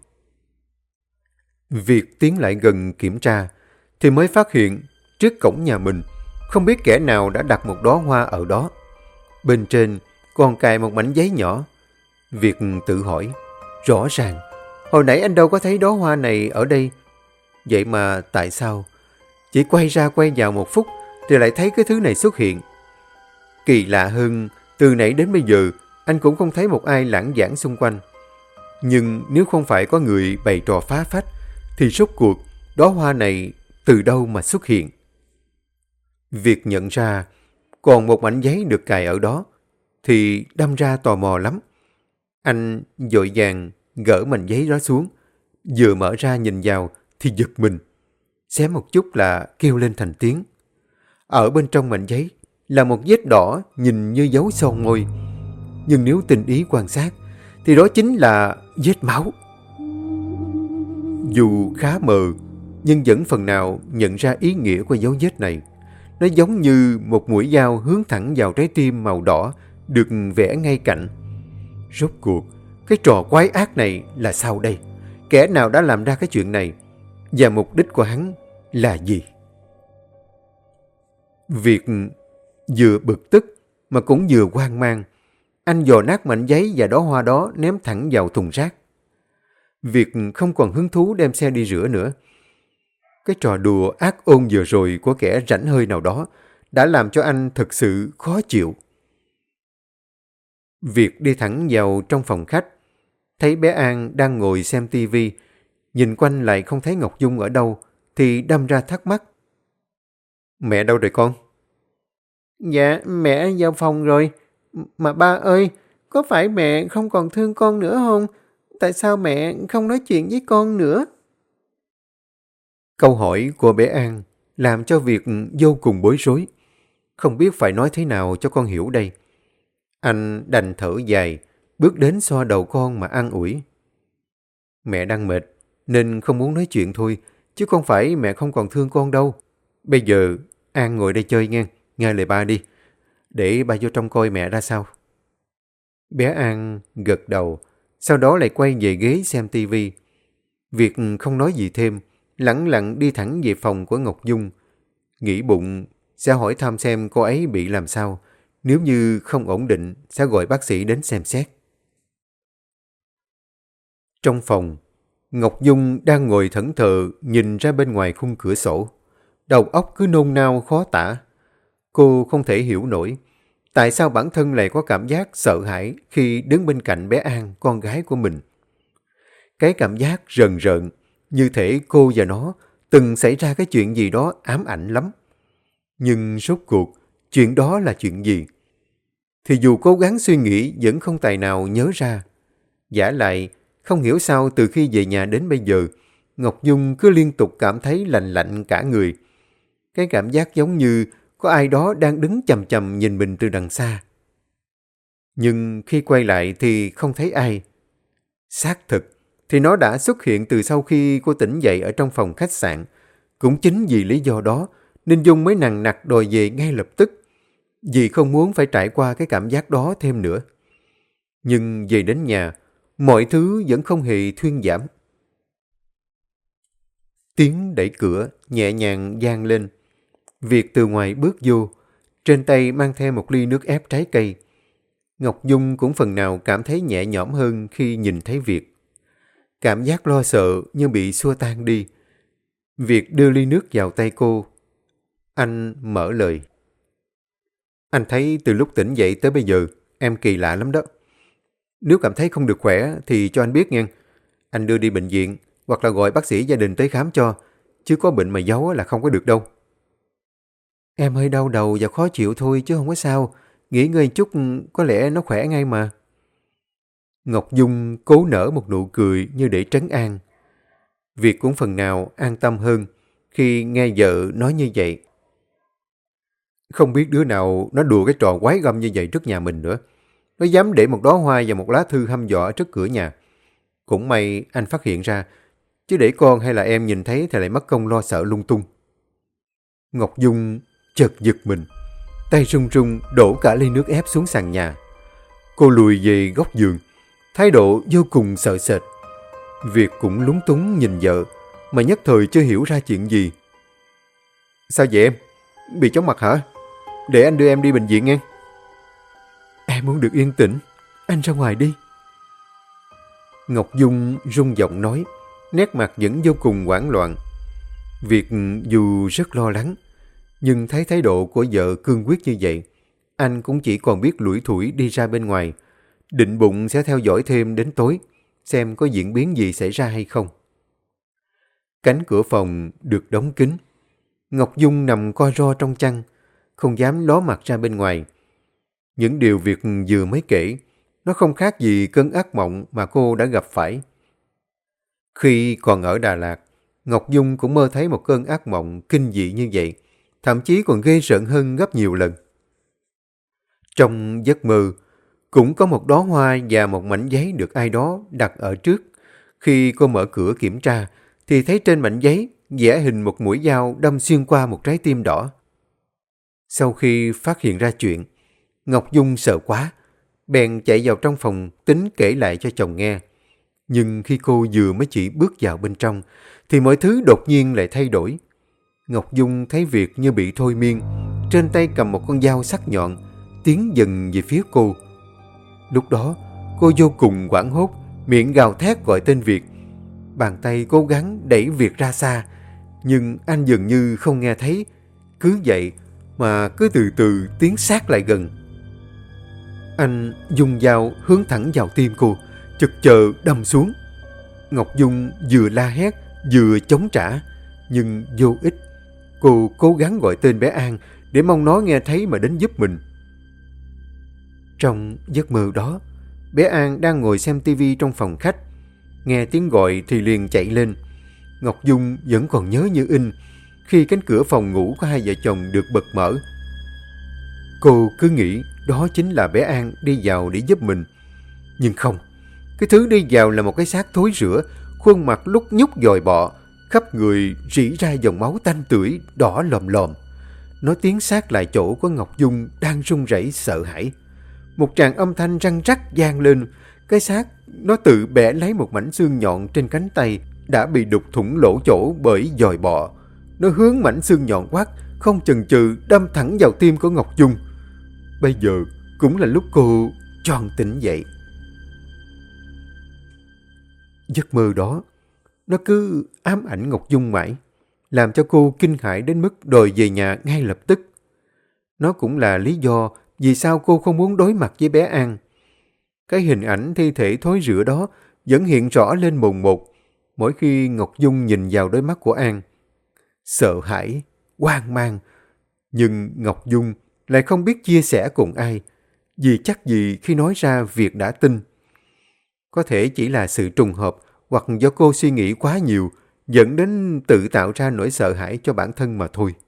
Việt tiến lại gần kiểm tra, thì mới phát hiện trước cổng nhà mình, không biết kẻ nào đã đặt một đóa hoa ở đó. Bên trên còn cài một mảnh giấy nhỏ. Việt tự hỏi, rõ ràng, hồi nãy anh đâu có thấy đóa hoa này ở đây. Vậy mà tại sao? Chỉ quay ra quay vào một phút, thì lại thấy cái thứ này xuất hiện. Kỳ lạ hơn, từ nãy đến bây giờ, anh cũng không thấy một ai lãng vãng xung quanh. Nhưng nếu không phải có người bày trò phá phách, thì rốt cuộc, đóa hoa này từ đâu mà xuất hiện? Việc nhận ra, còn một mảnh giấy được cài ở đó, thì đâm ra tò mò lắm. Anh vội vàng gỡ mảnh giấy đó xuống, vừa mở ra nhìn vào thì giật mình. Xé một chút là kêu lên thành tiếng. Ở bên trong mảnh giấy là một vết đỏ nhìn như dấu son môi. Nhưng nếu tinh ý quan sát thì đó chính là vết máu. Dù khá mờ, nhưng vẫn phần nào nhận ra ý nghĩa của dấu vết này. Nó giống như một mũi dao hướng thẳng vào trái tim màu đỏ được vẽ ngay cạnh. Rốt cuộc, cái trò quái ác này là sao đây? Kẻ nào đã làm ra cái chuyện này? Và mục đích của hắn là gì? Việt vừa bực tức mà cũng vừa hoang mang. Anh dò nát mảnh giấy và đóa hoa đó ném thẳng vào thùng rác. Việt không còn hứng thú đem xe đi rửa nữa. Cái trò đùa ác ôn vừa rồi của kẻ rảnh hơi nào đó đã làm cho anh thực sự khó chịu. Việt đi thẳng vào trong phòng khách, thấy bé An đang ngồi xem tivi, nhìn quanh lại không thấy Ngọc Dung ở đâu, thì đâm ra thắc mắc. Mẹ đâu rồi con? Dạ, mẹ vào phòng rồi. Mà ba ơi, có phải mẹ không còn thương con nữa không? Tại sao mẹ không nói chuyện với con nữa? Câu hỏi của bé An làm cho Việt vô cùng bối rối. Không biết phải nói thế nào cho con hiểu đây. Anh đành thở dài, bước đến xoa đầu con mà an ủi. Mẹ đang mệt, nên không muốn nói chuyện thôi, chứ không phải mẹ không còn thương con đâu. Bây giờ An ngồi đây chơi nghe lời ba đi, để ba vô trong coi mẹ ra sao. Bé An gật đầu, sau đó lại quay về ghế xem tivi. Việt không nói gì thêm, lẳng lặng đi thẳng về phòng của Ngọc Dung. Nghĩ bụng sẽ hỏi thăm xem cô ấy bị làm sao. Nếu như không ổn định, sẽ gọi bác sĩ đến xem xét. Trong phòng, Ngọc Dung đang ngồi thẫn thờ nhìn ra bên ngoài khung cửa sổ. Đầu óc cứ nôn nao khó tả. Cô không thể hiểu nổi tại sao bản thân lại có cảm giác sợ hãi khi đứng bên cạnh bé An, con gái của mình. Cái cảm giác rờn rợn, như thể cô và nó từng xảy ra cái chuyện gì đó ám ảnh lắm. Nhưng rốt cuộc, chuyện đó là chuyện gì? Thì dù cố gắng suy nghĩ vẫn không tài nào nhớ ra. Vả lại, không hiểu sao từ khi về nhà đến bây giờ, Ngọc Dung cứ liên tục cảm thấy lạnh lạnh cả người. Cái cảm giác giống như có ai đó đang đứng chằm chằm nhìn mình từ đằng xa. Nhưng khi quay lại thì không thấy ai. Xác thực thì nó đã xuất hiện từ sau khi cô tỉnh dậy ở trong phòng khách sạn. Cũng chính vì lý do đó nên Dung mới nằng nặc đòi về ngay lập tức. Vì không muốn phải trải qua cái cảm giác đó thêm nữa. Nhưng về đến nhà, mọi thứ vẫn không hề thuyên giảm. Tiếng đẩy cửa nhẹ nhàng vang lên. Việt từ ngoài bước vô, trên tay mang theo một ly nước ép trái cây. Ngọc Dung cũng phần nào cảm thấy nhẹ nhõm hơn khi nhìn thấy Việt. Cảm giác lo sợ như bị xua tan đi. Việt đưa ly nước vào tay cô. Anh mở lời. Anh thấy từ lúc tỉnh dậy tới bây giờ, em kỳ lạ lắm đó. Nếu cảm thấy không được khỏe thì cho anh biết nha. Anh đưa đi bệnh viện hoặc là gọi bác sĩ gia đình tới khám cho. Chứ có bệnh mà giấu là không có được đâu. Em hơi đau đầu và khó chịu thôi chứ không có sao. Nghỉ ngơi chút có lẽ nó khỏe ngay mà. Ngọc Dung cố nở một nụ cười như để trấn an. Việt cũng phần nào an tâm hơn khi nghe vợ nói như vậy. Không biết đứa nào nó đùa cái trò quái găm như vậy trước nhà mình nữa. Nó dám để một đóa hoa và một lá thư hăm dọa trước cửa nhà. Cũng may anh phát hiện ra, chứ để con hay là em nhìn thấy thì lại mất công lo sợ lung tung. Ngọc Dung chợt giật mình, tay run run đổ cả ly nước ép xuống sàn nhà. Cô lùi về góc giường, thái độ vô cùng sợ sệt. Việt cũng lúng túng nhìn vợ, mà nhất thời chưa hiểu ra chuyện gì. Sao vậy em? Bị chóng mặt hả? Để anh đưa em đi bệnh viện nghe. Em muốn được yên tĩnh, anh ra ngoài đi. Ngọc Dung run giọng nói, nét mặt vẫn vô cùng hoảng loạn. Việt dù rất lo lắng, nhưng thấy thái độ của vợ cương quyết như vậy, anh cũng chỉ còn biết lủi thủi đi ra bên ngoài, định bụng sẽ theo dõi thêm đến tối, xem có diễn biến gì xảy ra hay không. Cánh cửa phòng được đóng kín. Ngọc Dung nằm co ro trong chăn, không dám ló mặt ra bên ngoài. Những điều Việt vừa mới kể, nó không khác gì cơn ác mộng mà cô đã gặp phải. Khi còn ở Đà Lạt, Ngọc Dung cũng mơ thấy một cơn ác mộng kinh dị như vậy, thậm chí còn ghê rợn hơn gấp nhiều lần. Trong giấc mơ, cũng có một đóa hoa và một mảnh giấy được ai đó đặt ở trước. Khi cô mở cửa kiểm tra, thì thấy trên mảnh giấy vẽ hình một mũi dao đâm xuyên qua một trái tim đỏ. Sau khi phát hiện ra chuyện, Ngọc Dung sợ quá, bèn chạy vào trong phòng tính kể lại cho chồng nghe. Nhưng khi cô vừa mới chỉ bước vào bên trong, thì mọi thứ đột nhiên lại thay đổi. Ngọc Dung thấy Việt như bị thôi miên, trên tay cầm một con dao sắc nhọn, tiến dần về phía cô. Lúc đó, cô vô cùng hoảng hốt, miệng gào thét gọi tên Việt. Bàn tay cố gắng đẩy Việt ra xa, nhưng anh dường như không nghe thấy. Cứ vậy mà cứ từ từ tiến sát lại gần. Anh dùng dao hướng thẳng vào tim cô, chực chờ đâm xuống. Ngọc Dung vừa la hét, vừa chống trả, nhưng vô ích. Cô cố gắng gọi tên bé An để mong nó nghe thấy mà đến giúp mình. Trong giấc mơ đó, bé An đang ngồi xem tivi trong phòng khách. Nghe tiếng gọi thì liền chạy lên. Ngọc Dung vẫn còn nhớ như in khi cánh cửa phòng ngủ của hai vợ chồng được bật mở. Cô cứ nghĩ đó chính là bé An đi vào để giúp mình. Nhưng không, cái thứ đi vào là một cái xác thối rữa, khuôn mặt lúc nhúc dòi bọ, khắp người rỉ ra dòng máu tanh tưởi đỏ lòm lòm. Nó tiến sát lại chỗ của Ngọc Dung đang run rẩy sợ hãi. Một tràng âm thanh răng rắc vang lên. Cái xác nó tự bẻ lấy một mảnh xương nhọn trên cánh tay đã bị đục thủng lỗ chỗ bởi dòi bọ. Nó hướng mảnh xương nhọn quát, không chần chừ đâm thẳng vào tim của Ngọc Dung. Bây giờ cũng là lúc cô choàng tỉnh dậy. Giấc mơ đó, nó cứ ám ảnh Ngọc Dung mãi, làm cho cô kinh hãi đến mức đòi về nhà ngay lập tức. Nó cũng là lý do vì sao cô không muốn đối mặt với bé An. Cái hình ảnh thi thể thối rữa đó vẫn hiện rõ lên mồn một mỗi khi Ngọc Dung nhìn vào đôi mắt của An. Sợ hãi, hoang mang, nhưng Ngọc Dung lại không biết chia sẻ cùng ai, vì chắc gì khi nói ra việc đã tin. Có thể chỉ là sự trùng hợp hoặc do cô suy nghĩ quá nhiều dẫn đến tự tạo ra nỗi sợ hãi cho bản thân mà thôi.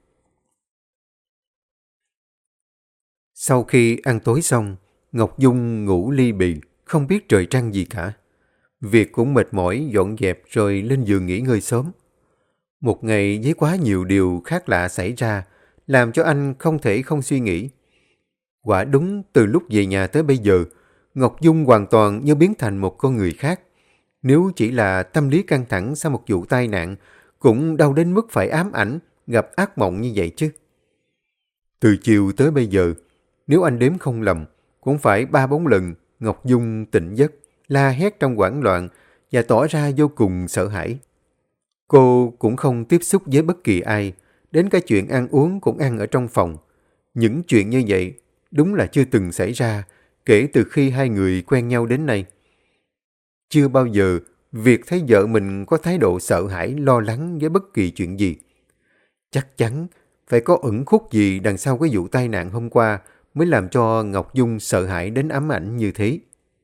Sau khi ăn tối xong, Ngọc Dung ngủ li bì, không biết trời trăng gì cả. Việc cũng mệt mỏi dọn dẹp rồi lên giường nghỉ ngơi sớm. Một ngày với quá nhiều điều khác lạ xảy ra, làm cho anh không thể không suy nghĩ. Quả đúng từ lúc về nhà tới bây giờ, Ngọc Dung hoàn toàn như biến thành một con người khác. Nếu chỉ là tâm lý căng thẳng sau một vụ tai nạn, cũng đau đến mức phải ám ảnh, gặp ác mộng như vậy chứ. Từ chiều tới bây giờ, nếu anh đếm không lầm, cũng phải 3-4 lần Ngọc Dung tỉnh giấc, la hét trong hoảng loạn và tỏ ra vô cùng sợ hãi. Cô cũng không tiếp xúc với bất kỳ ai, đến cái chuyện ăn uống cũng ăn ở trong phòng. Những chuyện như vậy đúng là chưa từng xảy ra kể từ khi hai người quen nhau đến nay. Chưa bao giờ việc thấy vợ mình có thái độ sợ hãi, lo lắng với bất kỳ chuyện gì. Chắc chắn phải có ẩn khúc gì đằng sau cái vụ tai nạn hôm qua mới làm cho Ngọc Dung sợ hãi đến ám ảnh như thế.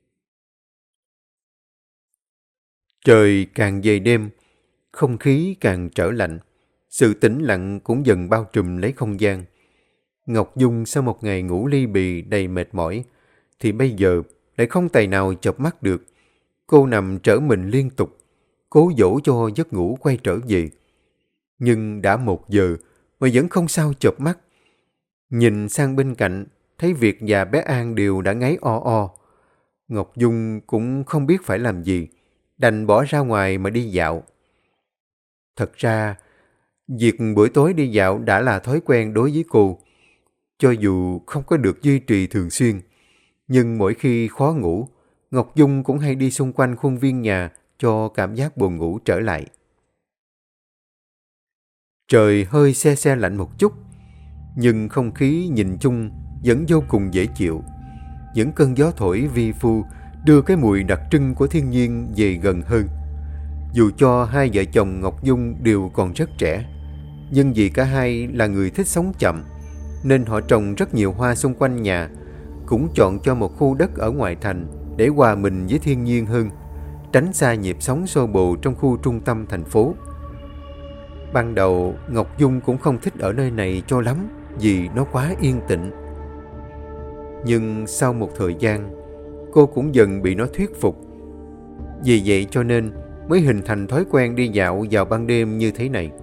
Trời càng về đêm, không khí càng trở lạnh, sự tĩnh lặng cũng dần bao trùm lấy không gian. Ngọc Dung sau một ngày ngủ li bì đầy mệt mỏi, thì bây giờ lại không tài nào chợp mắt được. Cô nằm trở mình liên tục, cố dỗ cho giấc ngủ quay trở về. Nhưng đã 1 giờ mà vẫn không sao chợp mắt. Nhìn sang bên cạnh, thấy Việt và bé An đều đã ngáy o o. Ngọc Dung cũng không biết phải làm gì, đành bỏ ra ngoài mà đi dạo. Thật ra, việc buổi tối đi dạo đã là thói quen đối với cô. Cho dù không có được duy trì thường xuyên, nhưng mỗi khi khó ngủ, Ngọc Dung cũng hay đi xung quanh khuôn viên nhà cho cảm giác buồn ngủ trở lại. Trời hơi se se lạnh một chút, nhưng không khí nhìn chung vẫn vô cùng dễ chịu. Những cơn gió thổi vi vu đưa cái mùi đặc trưng của thiên nhiên về gần hơn. Dù cho hai vợ chồng Ngọc Dung đều còn rất trẻ, nhưng vì cả hai là người thích sống chậm, nên họ trồng rất nhiều hoa xung quanh nhà, cũng chọn cho một khu đất ở ngoại thành để hòa mình với thiên nhiên hơn, tránh xa nhịp sống xô bồ trong khu trung tâm thành phố. Ban đầu, Ngọc Dung cũng không thích ở nơi này cho lắm vì nó quá yên tĩnh. Nhưng sau một thời gian, cô cũng dần bị nó thuyết phục. Vì vậy cho nên mới hình thành thói quen đi dạo vào ban đêm như thế này.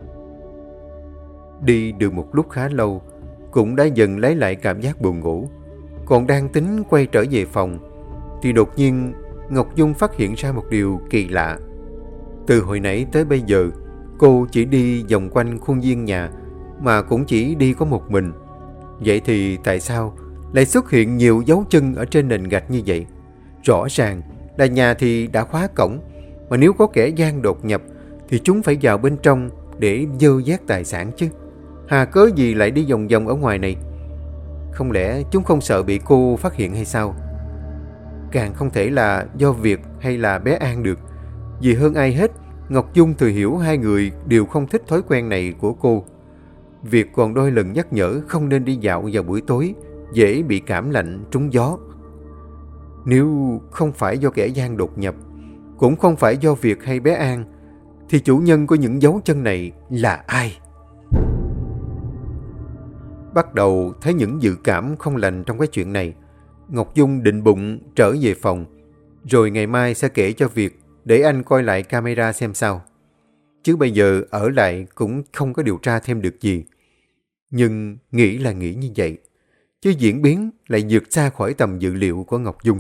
Đi được một lúc khá lâu, cũng đã dần lấy lại cảm giác buồn ngủ. Còn đang tính quay trở về phòng, thì đột nhiên Ngọc Dung phát hiện ra một điều kỳ lạ. Từ hồi nãy tới bây giờ, cô chỉ đi vòng quanh khuôn viên nhà, mà cũng chỉ đi có một mình. Vậy thì tại sao lại xuất hiện nhiều dấu chân ở trên nền gạch như vậy? Rõ ràng là nhà thì đã khóa cổng, mà nếu có kẻ gian đột nhập thì chúng phải vào bên trong để dơ vét tài sản chứ. Hà cớ gì lại đi vòng vòng ở ngoài này? Không lẽ chúng không sợ bị cô phát hiện hay sao? Càng không thể là do Việt hay là bé An được. Vì hơn ai hết, Ngọc Dung thừa hiểu hai người đều không thích thói quen này của cô. Việt còn đôi lần nhắc nhở không nên đi dạo vào buổi tối, dễ bị cảm lạnh, trúng gió. Nếu không phải do kẻ gian đột nhập, cũng không phải do Việt hay bé An, thì chủ nhân của những dấu chân này là ai? Bắt đầu thấy những dự cảm không lành trong cái chuyện này, Ngọc Dung định bụng trở về phòng, rồi ngày mai sẽ kể cho Việt để anh coi lại camera xem sao. Chứ bây giờ ở lại cũng không có điều tra thêm được gì. Nhưng nghĩ là nghĩ như vậy, chứ diễn biến lại vượt xa khỏi tầm dự liệu của Ngọc Dung.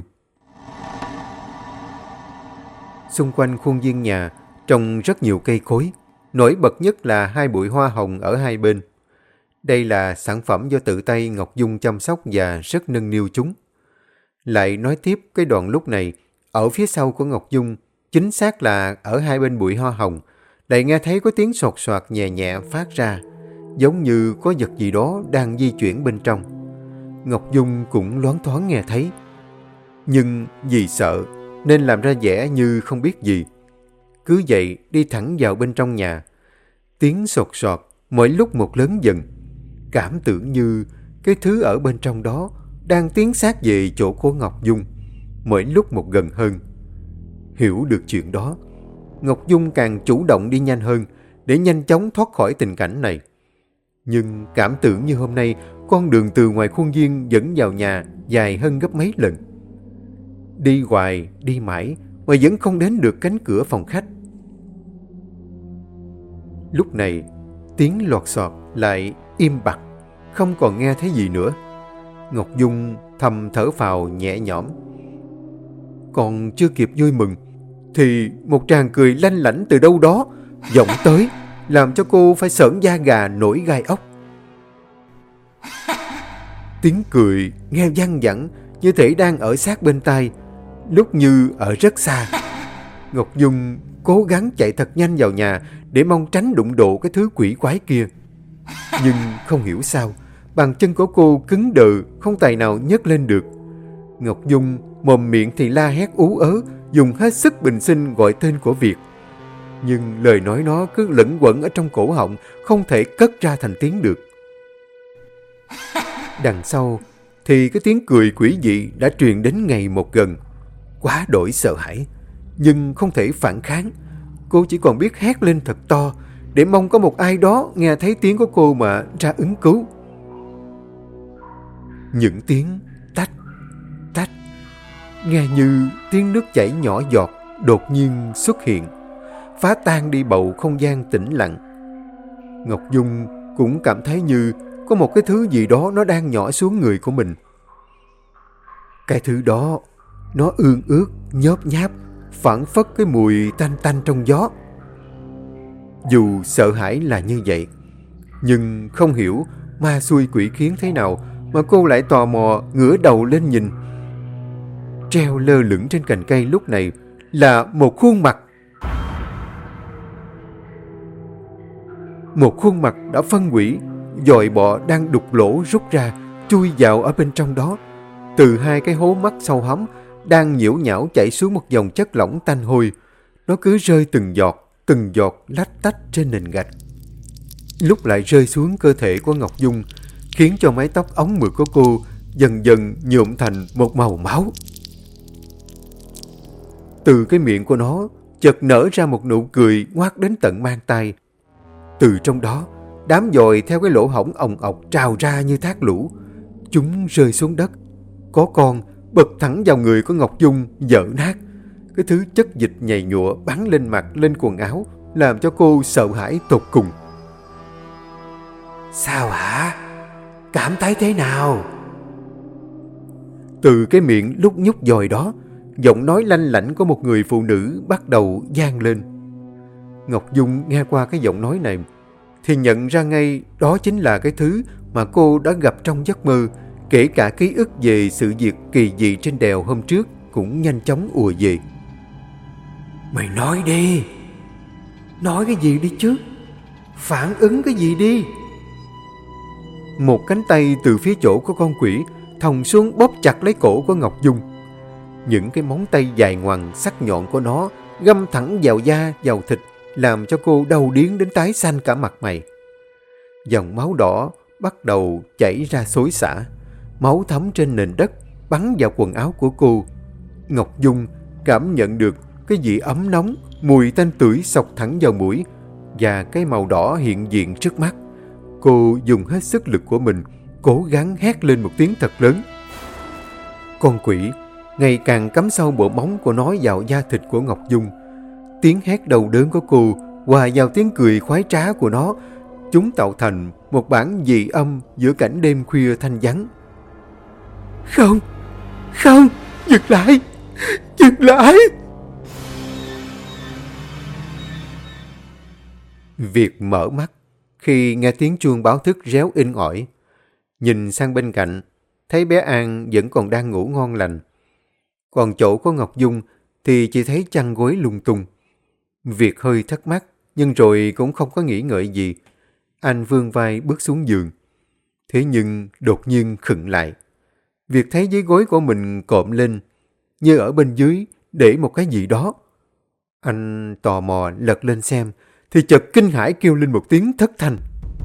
Xung quanh khuôn viên nhà trồng rất nhiều cây cối, nổi bật nhất là 2 bụi hoa hồng ở hai bên. Đây là sản phẩm do tự tay Ngọc Dung chăm sóc và rất nâng niu chúng. Lại nói tiếp cái đoạn lúc này, ở phía sau của Ngọc Dung, chính xác là ở hai bên bụi hoa hồng, lại nghe thấy có tiếng sột soạt nhẹ nhẹ phát ra, giống như có vật gì đó đang di chuyển bên trong. Ngọc Dung cũng loáng thoáng nghe thấy, nhưng vì sợ nên làm ra vẻ như không biết gì. Cứ vậy đi thẳng vào bên trong nhà. Tiếng sột soạt mỗi lúc một lớn dần, cảm tưởng như cái thứ ở bên trong đó đang tiến sát về chỗ của Ngọc Dung, mỗi lúc một gần hơn. Hiểu được chuyện đó, Ngọc Dung càng chủ động đi nhanh hơn để nhanh chóng thoát khỏi tình cảnh này. Nhưng cảm tưởng như hôm nay con đường từ ngoài khuôn viên dẫn vào nhà dài hơn gấp mấy lần. Đi hoài, đi mãi mà vẫn không đến được cánh cửa phòng khách. Lúc này, tiếng lọt xọt lại im bặt, không còn nghe thấy gì nữa. Ngọc Dung thầm thở phào nhẹ nhõm. Còn chưa kịp vui mừng, thì một tràng cười lanh lảnh từ đâu đó vọng tới, làm cho cô phải sởn da gà nổi gai ốc. Tiếng cười nghe văng vẳng như thể đang ở sát bên tai, lúc như ở rất xa. Ngọc Dung cố gắng chạy thật nhanh vào nhà để mong tránh đụng độ cái thứ quỷ quái kia. Nhưng không hiểu sao, bàn chân của cô cứng đờ, không tài nào nhấc lên được. Ngọc Dung mồm miệng thì la hét ú ớ, dùng hết sức bình sinh gọi tên của Việt. Nhưng lời nói nó cứ lẫn quẩn ở trong cổ họng, không thể cất ra thành tiếng được. Đằng sau thì cái tiếng cười quỷ dị đã truyền đến ngày một gần. Quá đổi sợ hãi, nhưng không thể phản kháng. Cô chỉ còn biết hét lên thật to để mong có một ai đó nghe thấy tiếng của cô mà ra ứng cứu. Những tiếng tách, tách, nghe như tiếng nước chảy nhỏ giọt đột nhiên xuất hiện, phá tan đi bầu không gian tĩnh lặng. Ngọc Dung cũng cảm thấy như có một cái thứ gì đó nó đang nhỏ xuống người của mình. Cái thứ đó, nó ương ướt, nhớp nháp, phảng phất cái mùi tanh tanh trong gió. Dù sợ hãi là như vậy, nhưng không hiểu ma xui quỷ khiến thế nào mà cô lại tò mò ngửa đầu lên nhìn. Treo lơ lửng trên cành cây lúc này là một khuôn mặt. Một khuôn mặt đã phân hủy, dòi bọ đang đục lỗ rút ra, chui vào ở bên trong đó. Từ hai cái hố mắt sâu hóm đang nhiễu nhão chảy xuống một dòng chất lỏng tanh hôi. Nó cứ rơi từng giọt lách tách trên nền gạch. Lúc lại rơi xuống cơ thể của Ngọc Dung, khiến cho mái tóc óng mượt của cô dần dần nhuộm thành một màu máu. Từ cái miệng của nó chợt nở ra một nụ cười ngoác đến tận mang tai. Từ trong đó, đám dòi theo cái lỗ hổng ồng ọc trào ra như thác lũ. Chúng rơi xuống đất. Có con bật thẳng vào người của Ngọc Dung vỡ nát. Cái thứ chất dịch nhầy nhụa bắn lên mặt, lên quần áo, làm cho cô sợ hãi tột cùng. Sao hả? Cảm thấy thế nào? Từ cái miệng lúc nhúc dòi đó, giọng nói lanh lảnh của một người phụ nữ bắt đầu vang lên. Ngọc Dung nghe qua cái giọng nói này thì nhận ra ngay đó chính là cái thứ mà cô đã gặp trong giấc mơ. Kể cả ký ức về sự việc kỳ dị trên đèo hôm trước cũng nhanh chóng ùa về. Mày nói đi. Nói cái gì đi chứ? Phản ứng cái gì đi? Một cánh tay từ phía chỗ của con quỷ thòng xuống bóp chặt lấy cổ của Ngọc Dung. Những cái móng tay dài ngoằng sắc nhọn của nó găm thẳng vào da, vào thịt, làm cho cô đau điếng đến tái xanh cả mặt mày. Dòng máu đỏ bắt đầu chảy ra xối xả. Máu thấm trên nền đất, bắn vào quần áo của cô. Ngọc Dung cảm nhận được cái gì ấm nóng, mùi tanh tưởi xộc thẳng vào mũi, và cái màu đỏ hiện diện trước mắt. Cô dùng hết sức lực của mình, cố gắng hét lên một tiếng thật lớn. Con quỷ ngày càng cắm sâu bộ móng của nó vào da thịt của Ngọc Dung. Tiếng hét đau đớn của cô hòa vào tiếng cười khoái trá của nó, chúng tạo thành một bản dị âm giữa cảnh đêm khuya thanh vắng. Không, không, dừng lại, dừng lại. Việt mở mắt khi nghe tiếng chuông báo thức réo inh ỏi. Nhìn sang bên cạnh, thấy bé An vẫn còn đang ngủ ngon lành. Còn chỗ của Ngọc Dung thì chỉ thấy chăn gối lung tung. Việt hơi thắc mắc, nhưng rồi cũng không có nghĩ ngợi gì. Anh vươn vai bước xuống giường. Thế nhưng đột nhiên khựng lại. Việt thấy dưới gối của mình cộm lên, như ở bên dưới để một cái gì đó. Anh tò mò lật lên xem, thì chợt kinh hãi kêu lên một tiếng thất thanh.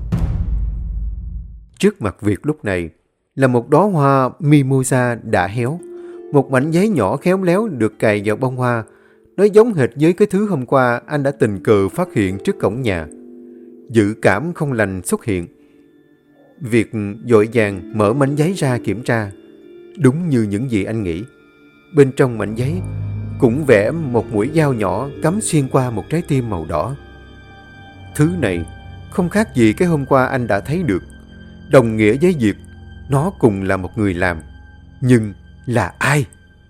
Trước mặt Việt lúc này là một đóa hoa mimosa đã héo. Một mảnh giấy nhỏ khéo léo được cài vào bông hoa. Nó giống hệt với cái thứ hôm qua anh đã tình cờ phát hiện trước cổng nhà. Dự cảm không lành xuất hiện. Việt vội vàng mở mảnh giấy ra kiểm tra. Đúng như những gì anh nghĩ. Bên trong mảnh giấy cũng vẽ một mũi dao nhỏ cắm xuyên qua một trái tim màu đỏ. Thứ này không khác gì cái hôm qua anh đã thấy được. Đồng nghĩa với việc nó cùng là một người làm. Nhưng là ai?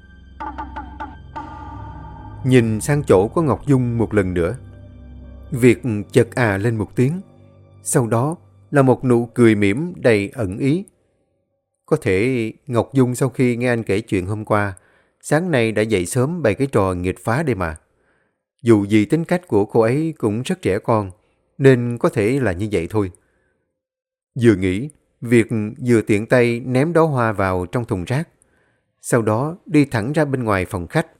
Nhìn sang chỗ của Ngọc Dung một lần nữa, Việt chợt lên một tiếng. Sau đó là một nụ cười mỉm đầy ẩn ý. Có thể Ngọc Dung sau khi nghe anh kể chuyện hôm qua, sáng nay đã dậy sớm bày cái trò nghịch phá đây mà. Dù gì tính cách của cô ấy cũng rất trẻ con, nên có thể là như vậy thôi. Vừa nghĩ, Việt vừa tiện tay ném đóa hoa vào trong thùng rác. Sau đó đi thẳng ra bên ngoài phòng khách.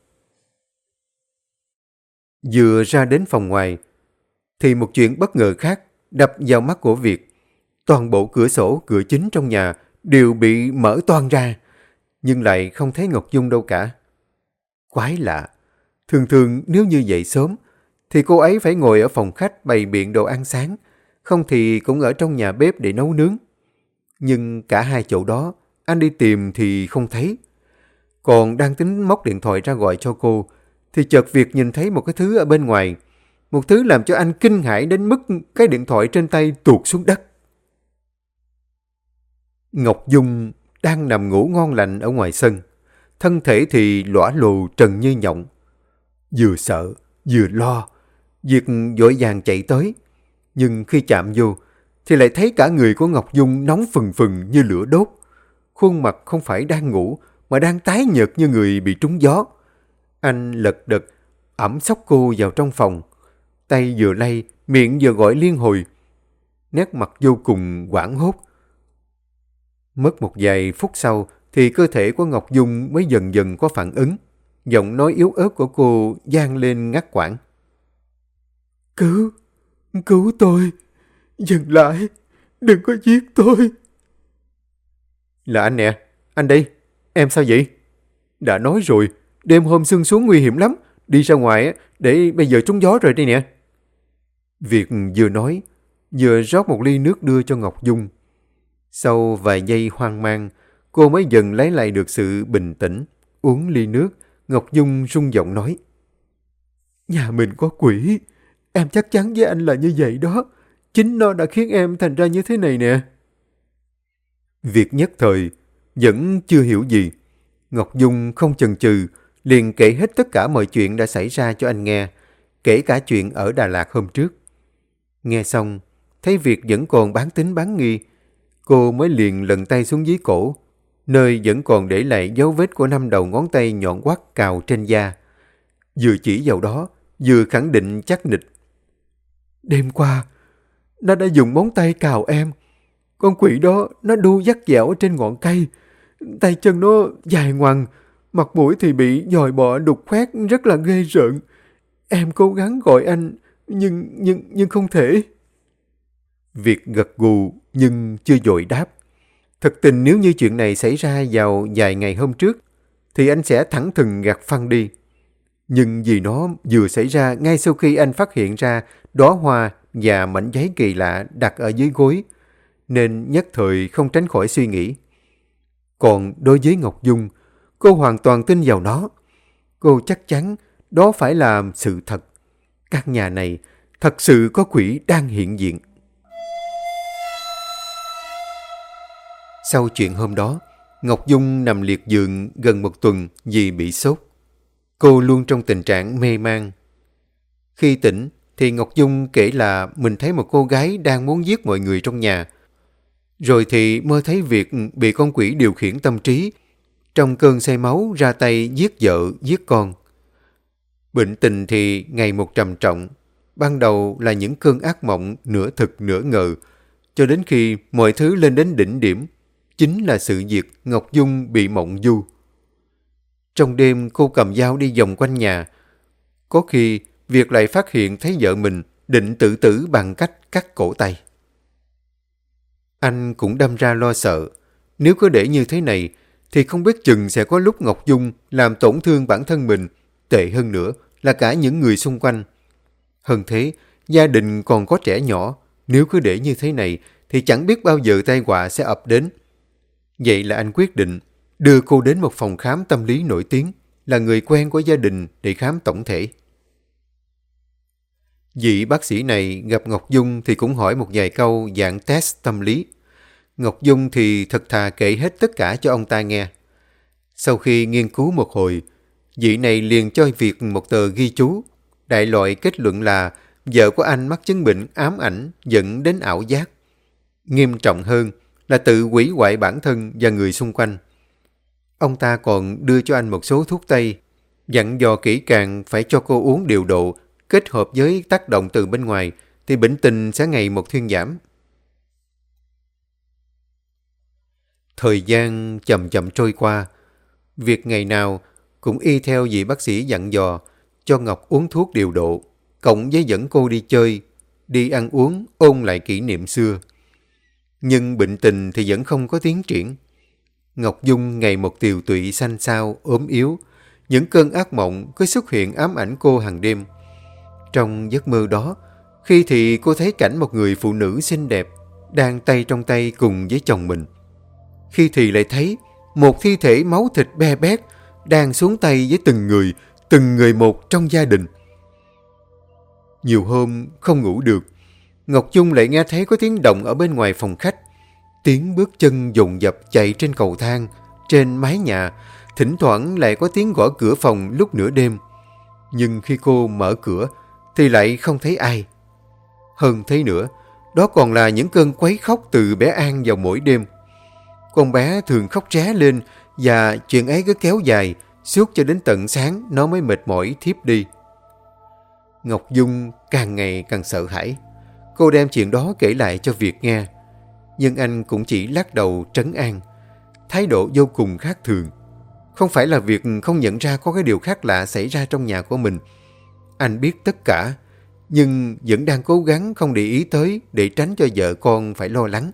Vừa ra đến phòng ngoài, thì một chuyện bất ngờ khác đập vào mắt của Việt. Toàn bộ cửa sổ, cửa chính trong nhà đều bị mở toang ra, nhưng lại không thấy Ngọc Dung đâu cả. Quái lạ, thường thường nếu như dậy sớm, thì cô ấy phải ngồi ở phòng khách bày biện đồ ăn sáng, không thì cũng ở trong nhà bếp để nấu nướng. Nhưng cả hai chỗ đó, anh đi tìm thì không thấy. Còn đang tính móc điện thoại ra gọi cho cô, thì chợt Việt nhìn thấy một cái thứ ở bên ngoài. Một thứ làm cho anh kinh hãi đến mức cái điện thoại trên tay tuột xuống đất. Ngọc Dung đang nằm ngủ ngon lành ở ngoài sân. Thân thể thì lõa lồ trần như nhộng. Vừa sợ, vừa lo, Việt vội vàng chạy tới. Nhưng khi chạm vô, thì lại thấy cả người của Ngọc Dung nóng phừng phừng như lửa đốt. Khuôn mặt không phải đang ngủ, mà đang tái nhợt như người bị trúng gió. Anh lật đật, ẵm xốc cô vào trong phòng. Tay vừa lay, miệng vừa gọi liên hồi. Nét mặt vô cùng hoảng hốt. Mất một vài phút sau, thì cơ thể của Ngọc Dung mới dần dần có phản ứng. Giọng nói yếu ớt của cô vang lên ngắt quãng. Cứu tôi, dừng lại, đừng có giết tôi. Là anh nè, anh đây, em sao vậy? Đã nói rồi, đêm hôm sương xuống nguy hiểm lắm, đi ra ngoài để bây giờ trúng gió rồi đây nè. Việt vừa nói, vừa rót một ly nước đưa cho Ngọc Dung. Sau vài giây hoang mang, cô mới dần lấy lại được sự bình tĩnh. Uống ly nước, Ngọc Dung rung giọng nói. Nhà mình có quỷ, em chắc chắn với anh là như vậy đó. Chính nó đã khiến em thành ra như thế này nè. Việt nhất thời vẫn chưa hiểu gì. Ngọc Dung không chần chừ, liền kể hết tất cả mọi chuyện đã xảy ra cho anh nghe, kể cả chuyện ở Đà Lạt hôm trước. Nghe xong, thấy Việt vẫn còn bán tín bán nghi, cô mới liền lần tay xuống dưới cổ, nơi vẫn còn để lại dấu vết của 5 đầu ngón tay nhọn hoắt cào trên da. Vừa chỉ vào đó, vừa khẳng định chắc nịch. Đêm qua, nó đã dùng móng tay cào em. Con quỷ đó nó đu dắt dẻo ở trên ngọn cây. Tay chân nó dài ngoằng, mặt mũi thì bị dòi bọ đục khoét rất là ghê rợn. Em cố gắng gọi anh, nhưng không thể. Việt gật gù nhưng chưa vội đáp. Thật tình nếu như chuyện này xảy ra vào vài ngày hôm trước, thì anh sẽ thẳng thừng gạt phăng đi. Nhưng vì nó vừa xảy ra ngay sau khi anh phát hiện ra đóa hoa và mảnh giấy kỳ lạ đặt ở dưới gối, nên nhất thời không tránh khỏi suy nghĩ. Còn đối với Ngọc Dung, cô hoàn toàn tin vào nó. Cô chắc chắn đó phải là sự thật. Căn nhà này thật sự có quỷ đang hiện diện. Sau chuyện hôm đó, Ngọc Dung nằm liệt giường gần 1 tuần vì bị sốt. Cô luôn trong tình trạng mê man. Khi tỉnh thì Ngọc Dung kể là mình thấy một cô gái đang muốn giết mọi người trong nhà. Rồi thì mơ thấy việc bị con quỷ điều khiển tâm trí, trong cơn say máu ra tay giết vợ, giết con. Bệnh tình thì ngày một trầm trọng. Ban đầu là những cơn ác mộng nửa thực nửa ngờ, cho đến khi mọi thứ lên đến đỉnh điểm, chính là sự việc Ngọc Dung bị mộng du. Trong đêm cô cầm dao đi vòng quanh nhà. Có khi Việt lại phát hiện thấy vợ mình định tự tử bằng cách cắt cổ tay. Anh cũng đâm ra lo sợ. Nếu cứ để như thế này thì không biết chừng sẽ có lúc Ngọc Dung làm tổn thương bản thân mình, tệ hơn nữa là cả những người xung quanh. Hơn thế, gia đình còn có trẻ nhỏ. Nếu cứ để như thế này thì chẳng biết bao giờ tai họa sẽ ập đến. Vậy là anh quyết định đưa cô đến một phòng khám tâm lý nổi tiếng, là người quen của gia đình, để khám tổng thể. Vị bác sĩ này gặp Ngọc Dung thì cũng hỏi một vài câu dạng test tâm lý. Ngọc Dung thì thật thà kể hết tất cả cho ông ta nghe. Sau khi nghiên cứu một hồi, vị này liền cho Việt một tờ ghi chú. Đại loại kết luận là vợ của anh mắc chứng bệnh ám ảnh dẫn đến ảo giác. Nghiêm trọng hơn là tự hủy hoại bản thân và người xung quanh. Ông ta còn đưa cho anh một số thuốc tây, dặn dò kỹ càng phải cho cô uống điều độ, kết hợp với tác động từ bên ngoài thì bệnh tình sẽ ngày một thuyên giảm. Thời gian chậm chậm trôi qua. Việc ngày nào cũng y theo vị bác sĩ dặn dò, cho Ngọc uống thuốc điều độ, cộng với dẫn cô đi chơi, đi ăn uống, ôn lại kỷ niệm xưa. Nhưng bệnh tình thì vẫn không có tiến triển. Ngọc Dung ngày một tiều tụy xanh xao, ốm yếu. Những cơn ác mộng cứ xuất hiện ám ảnh cô hàng đêm. Trong giấc mơ đó, khi thì cô thấy cảnh một người phụ nữ xinh đẹp đang tay trong tay cùng với chồng mình. Khi thì lại thấy một thi thể máu thịt be bét đang xuống tay với từng người một trong gia đình. Nhiều hôm không ngủ được, Ngọc Dung lại nghe thấy có tiếng động ở bên ngoài phòng khách. Tiếng bước chân dồn dập chạy trên cầu thang, trên mái nhà, thỉnh thoảng lại có tiếng gõ cửa phòng lúc nửa đêm. Nhưng khi cô mở cửa thì lại không thấy ai. Hơn thế nữa, đó còn là những cơn quấy khóc từ bé An vào mỗi đêm. Con bé thường khóc ré lên và chuyện ấy cứ kéo dài suốt cho đến tận sáng nó mới mệt mỏi thiếp đi. Ngọc Dung càng ngày càng sợ hãi. Cô đem chuyện đó kể lại cho Việt nghe. Nhưng anh cũng chỉ lắc đầu trấn an. Thái độ vô cùng khác thường. Không phải là Việt không nhận ra có cái điều khác lạ xảy ra trong nhà của mình. Anh biết tất cả, nhưng vẫn đang cố gắng không để ý tới để tránh cho vợ con phải lo lắng.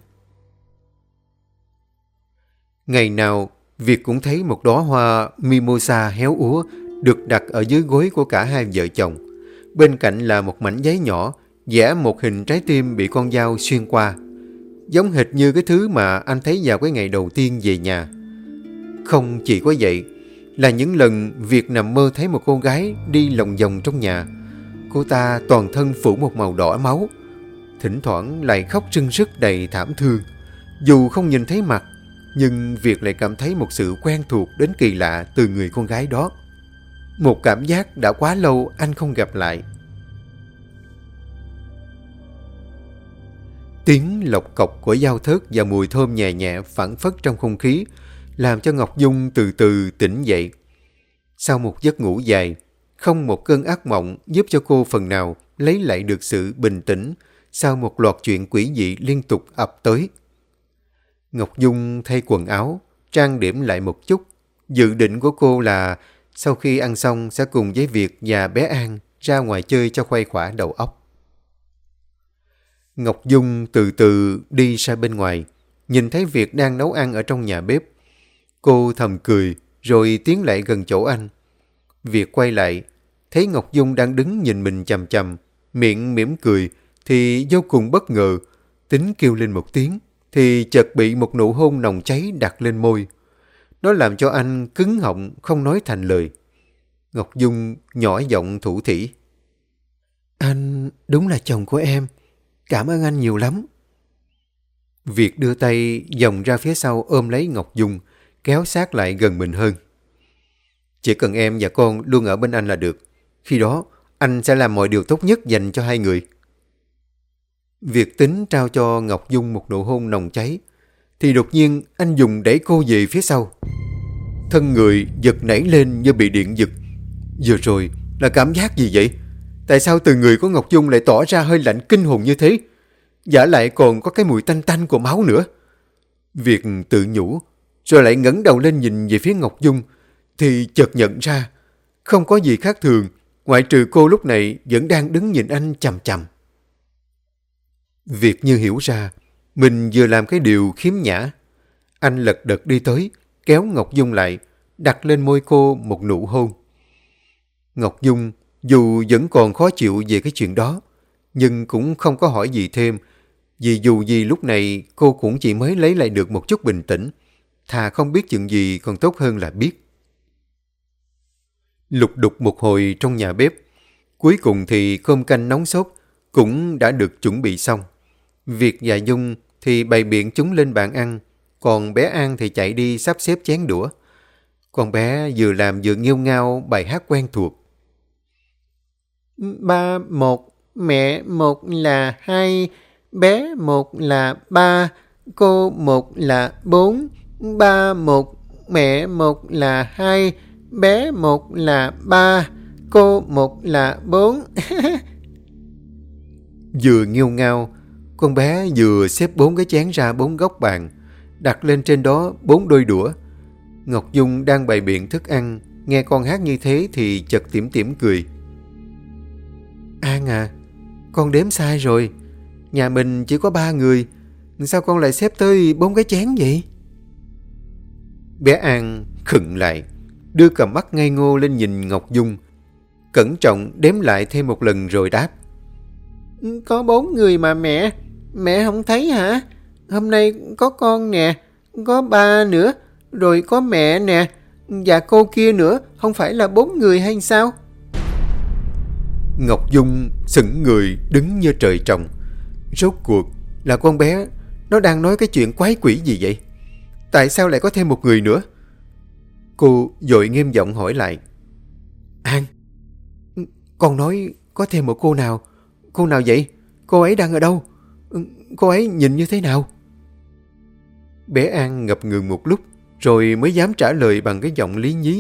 Ngày nào, Việt cũng thấy một đóa hoa mimosa héo úa được đặt ở dưới gối của cả hai vợ chồng. Bên cạnh là một mảnh giấy nhỏ, vẽ một hình trái tim bị con dao xuyên qua. Giống hệt như cái thứ mà anh thấy vào cái ngày đầu tiên về nhà. Không chỉ có vậy, là những lần Việt nằm mơ thấy một cô gái đi lòng vòng trong nhà. Cô ta toàn thân phủ một màu đỏ máu, thỉnh thoảng lại khóc rưng rức đầy thảm thương. Dù không nhìn thấy mặt, nhưng Việt lại cảm thấy một sự quen thuộc đến kỳ lạ từ người con gái đó. Một cảm giác đã quá lâu anh không gặp lại. Tiếng lộc cộc của dao thớt và mùi thơm nhẹ nhẹ phảng phất trong không khí làm cho Ngọc Dung từ từ tỉnh dậy. Sau một giấc ngủ dài, không một cơn ác mộng giúp cho cô phần nào lấy lại được sự bình tĩnh sau một loạt chuyện quỷ dị liên tục ập tới. Ngọc Dung thay quần áo, trang điểm lại một chút. Dự định của cô là sau khi ăn xong sẽ cùng với Việt và bé An ra ngoài chơi cho khuây khỏa đầu óc. Ngọc Dung từ từ đi ra bên ngoài, nhìn thấy Việt đang nấu ăn ở trong nhà bếp. Cô thầm cười rồi tiến lại gần chỗ anh. Việt quay lại, thấy Ngọc Dung đang đứng nhìn mình chằm chằm, miệng mỉm cười thì vô cùng bất ngờ. Tính kêu lên một tiếng thì chợt bị một nụ hôn nồng cháy đặt lên môi. Nó làm cho anh cứng họng không nói thành lời. Ngọc Dung nhỏ giọng thủ thỉ. Anh đúng là chồng của em. Cảm ơn anh nhiều lắm. Việt đưa tay vòng ra phía sau ôm lấy Ngọc Dung, kéo sát lại gần mình hơn. Chỉ cần em và con luôn ở bên anh là được. Khi đó, anh sẽ làm mọi điều tốt nhất dành cho hai người. Việt tính trao cho Ngọc Dung một nụ hôn nồng cháy, thì đột nhiên anh dùng đẩy cô về phía sau. Thân người giật nảy lên như bị điện giật. Vừa rồi là cảm giác gì vậy? Tại sao từ người của Ngọc Dung lại tỏ ra hơi lạnh kinh hồn như thế? Vả lại còn có cái mùi tanh tanh của máu nữa. Việt tự nhủ, rồi lại ngẩng đầu lên nhìn về phía Ngọc Dung, thì chợt nhận ra không có gì khác thường, ngoại trừ cô lúc này vẫn đang đứng nhìn anh chằm chằm. Việt như hiểu ra mình vừa làm cái điều khiếm nhã. Anh lật đật đi tới, kéo Ngọc Dung lại, đặt lên môi cô một nụ hôn. Ngọc Dung dù vẫn còn khó chịu về cái chuyện đó, nhưng cũng không có hỏi gì thêm, vì dù gì lúc này cô cũng chỉ mới lấy lại được một chút bình tĩnh. Thà không biết chuyện gì còn tốt hơn là biết. Lục đục một hồi trong nhà bếp, cuối cùng thì cơm canh nóng sốt cũng đã được chuẩn bị xong. Việt và Dung thì bày biện chúng lên bàn ăn, còn bé An thì chạy đi sắp xếp chén đũa. Con bé vừa làm vừa nghêu ngao bài hát quen thuộc. Ba một, mẹ một là hai, bé một là ba, cô một là bốn. Ba một, mẹ một là hai, bé một là ba, cô một là bốn. Vừa nghêu ngao, con bé vừa xếp 4 cái chén ra 4 góc bàn, đặt lên trên đó 4 đôi đũa. Ngọc Dung đang bày biện thức ăn, nghe con hát như thế thì chợt tủm tỉm cười. An à, con đếm sai rồi. Nhà mình chỉ có 3 người, sao con lại xếp tới 4 cái chén vậy? Bé An khựng lại, đưa cầm mắt ngây ngô lên nhìn Ngọc Dung, cẩn trọng đếm lại thêm một lần rồi đáp. Có 4 người mà mẹ. Mẹ không thấy hả? Hôm nay có con nè, có ba nữa, rồi có mẹ nè, và cô kia nữa, không phải là 4 người hay sao? Ngọc Dung sững người đứng như trời trồng. Rốt cuộc là con bé nó đang nói cái chuyện quái quỷ gì vậy? Tại sao lại có thêm một người nữa? Cô vội nghiêm giọng hỏi lại. An, con nói có thêm một cô nào? Cô nào vậy? Cô ấy đang ở đâu? Cô ấy nhìn như thế nào? Bé An ngập ngừng một lúc, rồi mới dám trả lời bằng cái giọng lý nhí.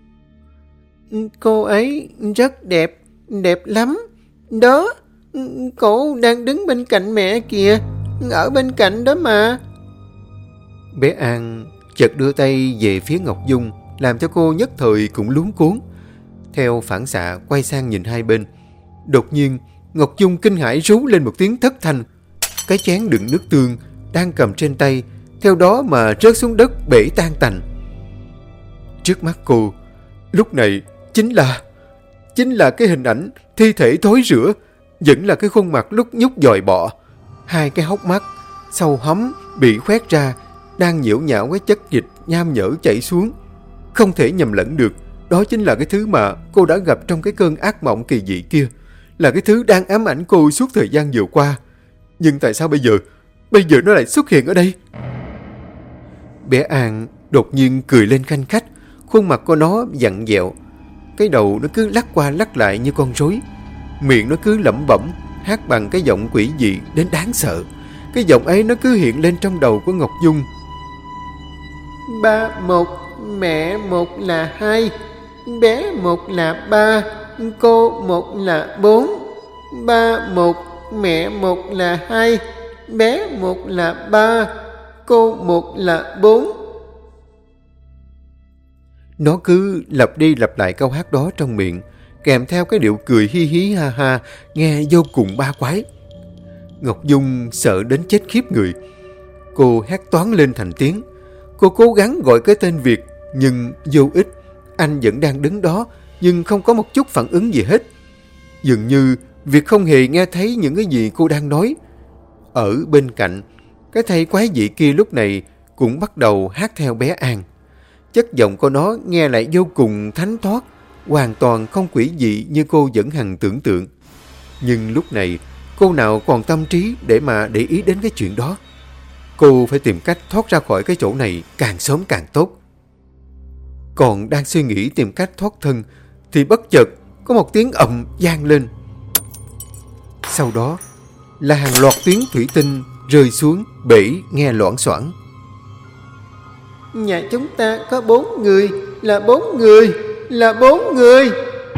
Cô ấy rất đẹp, đẹp lắm. Đó, cô đang đứng bên cạnh mẹ kìa, ở bên cạnh đó mà. Bé An chợt đưa tay về phía Ngọc Dung, làm cho cô nhất thời cũng luống cuống. Theo phản xạ quay sang nhìn hai bên. Đột nhiên Ngọc Dung kinh hãi rú lên một tiếng thất thanh. Cái chén đựng nước tương đang cầm trên tay theo đó mà rớt xuống đất bể tan tành. Trước mắt cô lúc này chính là cái hình ảnh thi thể thối rữa, vẫn là cái khuôn mặt lúc nhúc dòi bọ, hai cái hốc mắt sâu hóm bị khoét ra, đang nhiễu nhão cái chất dịch nham nhở chảy xuống. Không thể nhầm lẫn được, đó chính là cái thứ mà cô đã gặp trong cái cơn ác mộng kỳ dị kia, là cái thứ đang ám ảnh cô suốt thời gian vừa qua. Nhưng tại sao bây giờ nó lại xuất hiện ở đây? Bé An đột nhiên cười lên khanh khách, khuôn mặt của nó vặn vẹo, cái đầu nó cứ lắc qua lắc lại như con rối, miệng nó cứ lẩm bẩm hát bằng cái giọng quỷ dị đến đáng sợ. Cái giọng ấy nó cứ hiện lên trong đầu của Ngọc Dung. Ba một, mẹ một là hai, bé một là ba, cô một là bốn. Ba một, mẹ một là hai, bé một là ba, cô một là bốn. Nó cứ lặp đi lặp lại câu hát đó trong miệng, kèm theo cái điệu cười hi hí ha ha, nghe vô cùng ba quái. Ngọc Dung sợ đến chết khiếp người. Cô hét toáng lên thành tiếng. Cô cố gắng gọi cái tên Việt, nhưng vô ích. Anh vẫn đang đứng đó, nhưng không có một chút phản ứng gì hết. Dường như Việt không hề nghe thấy những cái gì cô đang nói. Ở bên cạnh, cái thầy quái dị kia lúc này cũng bắt đầu hát theo bé An. Chất giọng của nó nghe lại vô cùng thánh thoát, hoàn toàn không quỷ dị như cô vẫn hằng tưởng tượng. Nhưng lúc này, cô nào còn tâm trí để mà ý đến cái chuyện đó. Cô phải tìm cách thoát ra khỏi cái chỗ này càng sớm càng tốt. Còn đang suy nghĩ tìm cách thoát thân thì bất chợt có một tiếng ầm vang lên. Sau đó là hàng loạt tiếng thủy tinh rơi xuống bể nghe loảng xoảng. Nhà chúng ta có 4 người, là 4 người, là 4 người.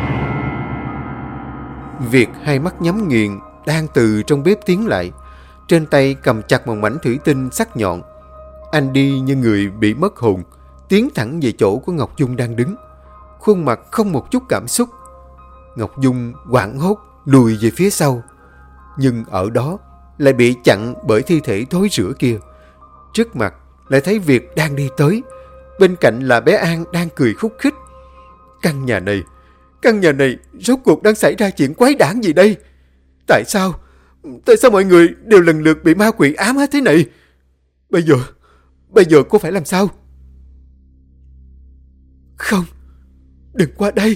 Việt hai mắt nhắm nghiền, đang từ trong bếp tiến lại. Trên tay cầm chặt một mảnh thủy tinh sắc nhọn. Anh đi như người bị mất hồn, tiến thẳng về chỗ của Ngọc Dung đang đứng. Khuôn mặt không một chút cảm xúc. Ngọc Dung hoảng hốt lùi về phía sau. Nhưng ở đó lại bị chặn bởi thi thể thối rữa kia. Trước mặt lại thấy Việt đang đi tới. Bên cạnh là bé An đang cười khúc khích. Căn nhà này rốt cuộc đang xảy ra chuyện quái đản gì đây? Tại sao mọi người đều lần lượt bị ma quỷ ám hết thế này? Bây giờ cô phải làm sao? Không, đừng qua đây.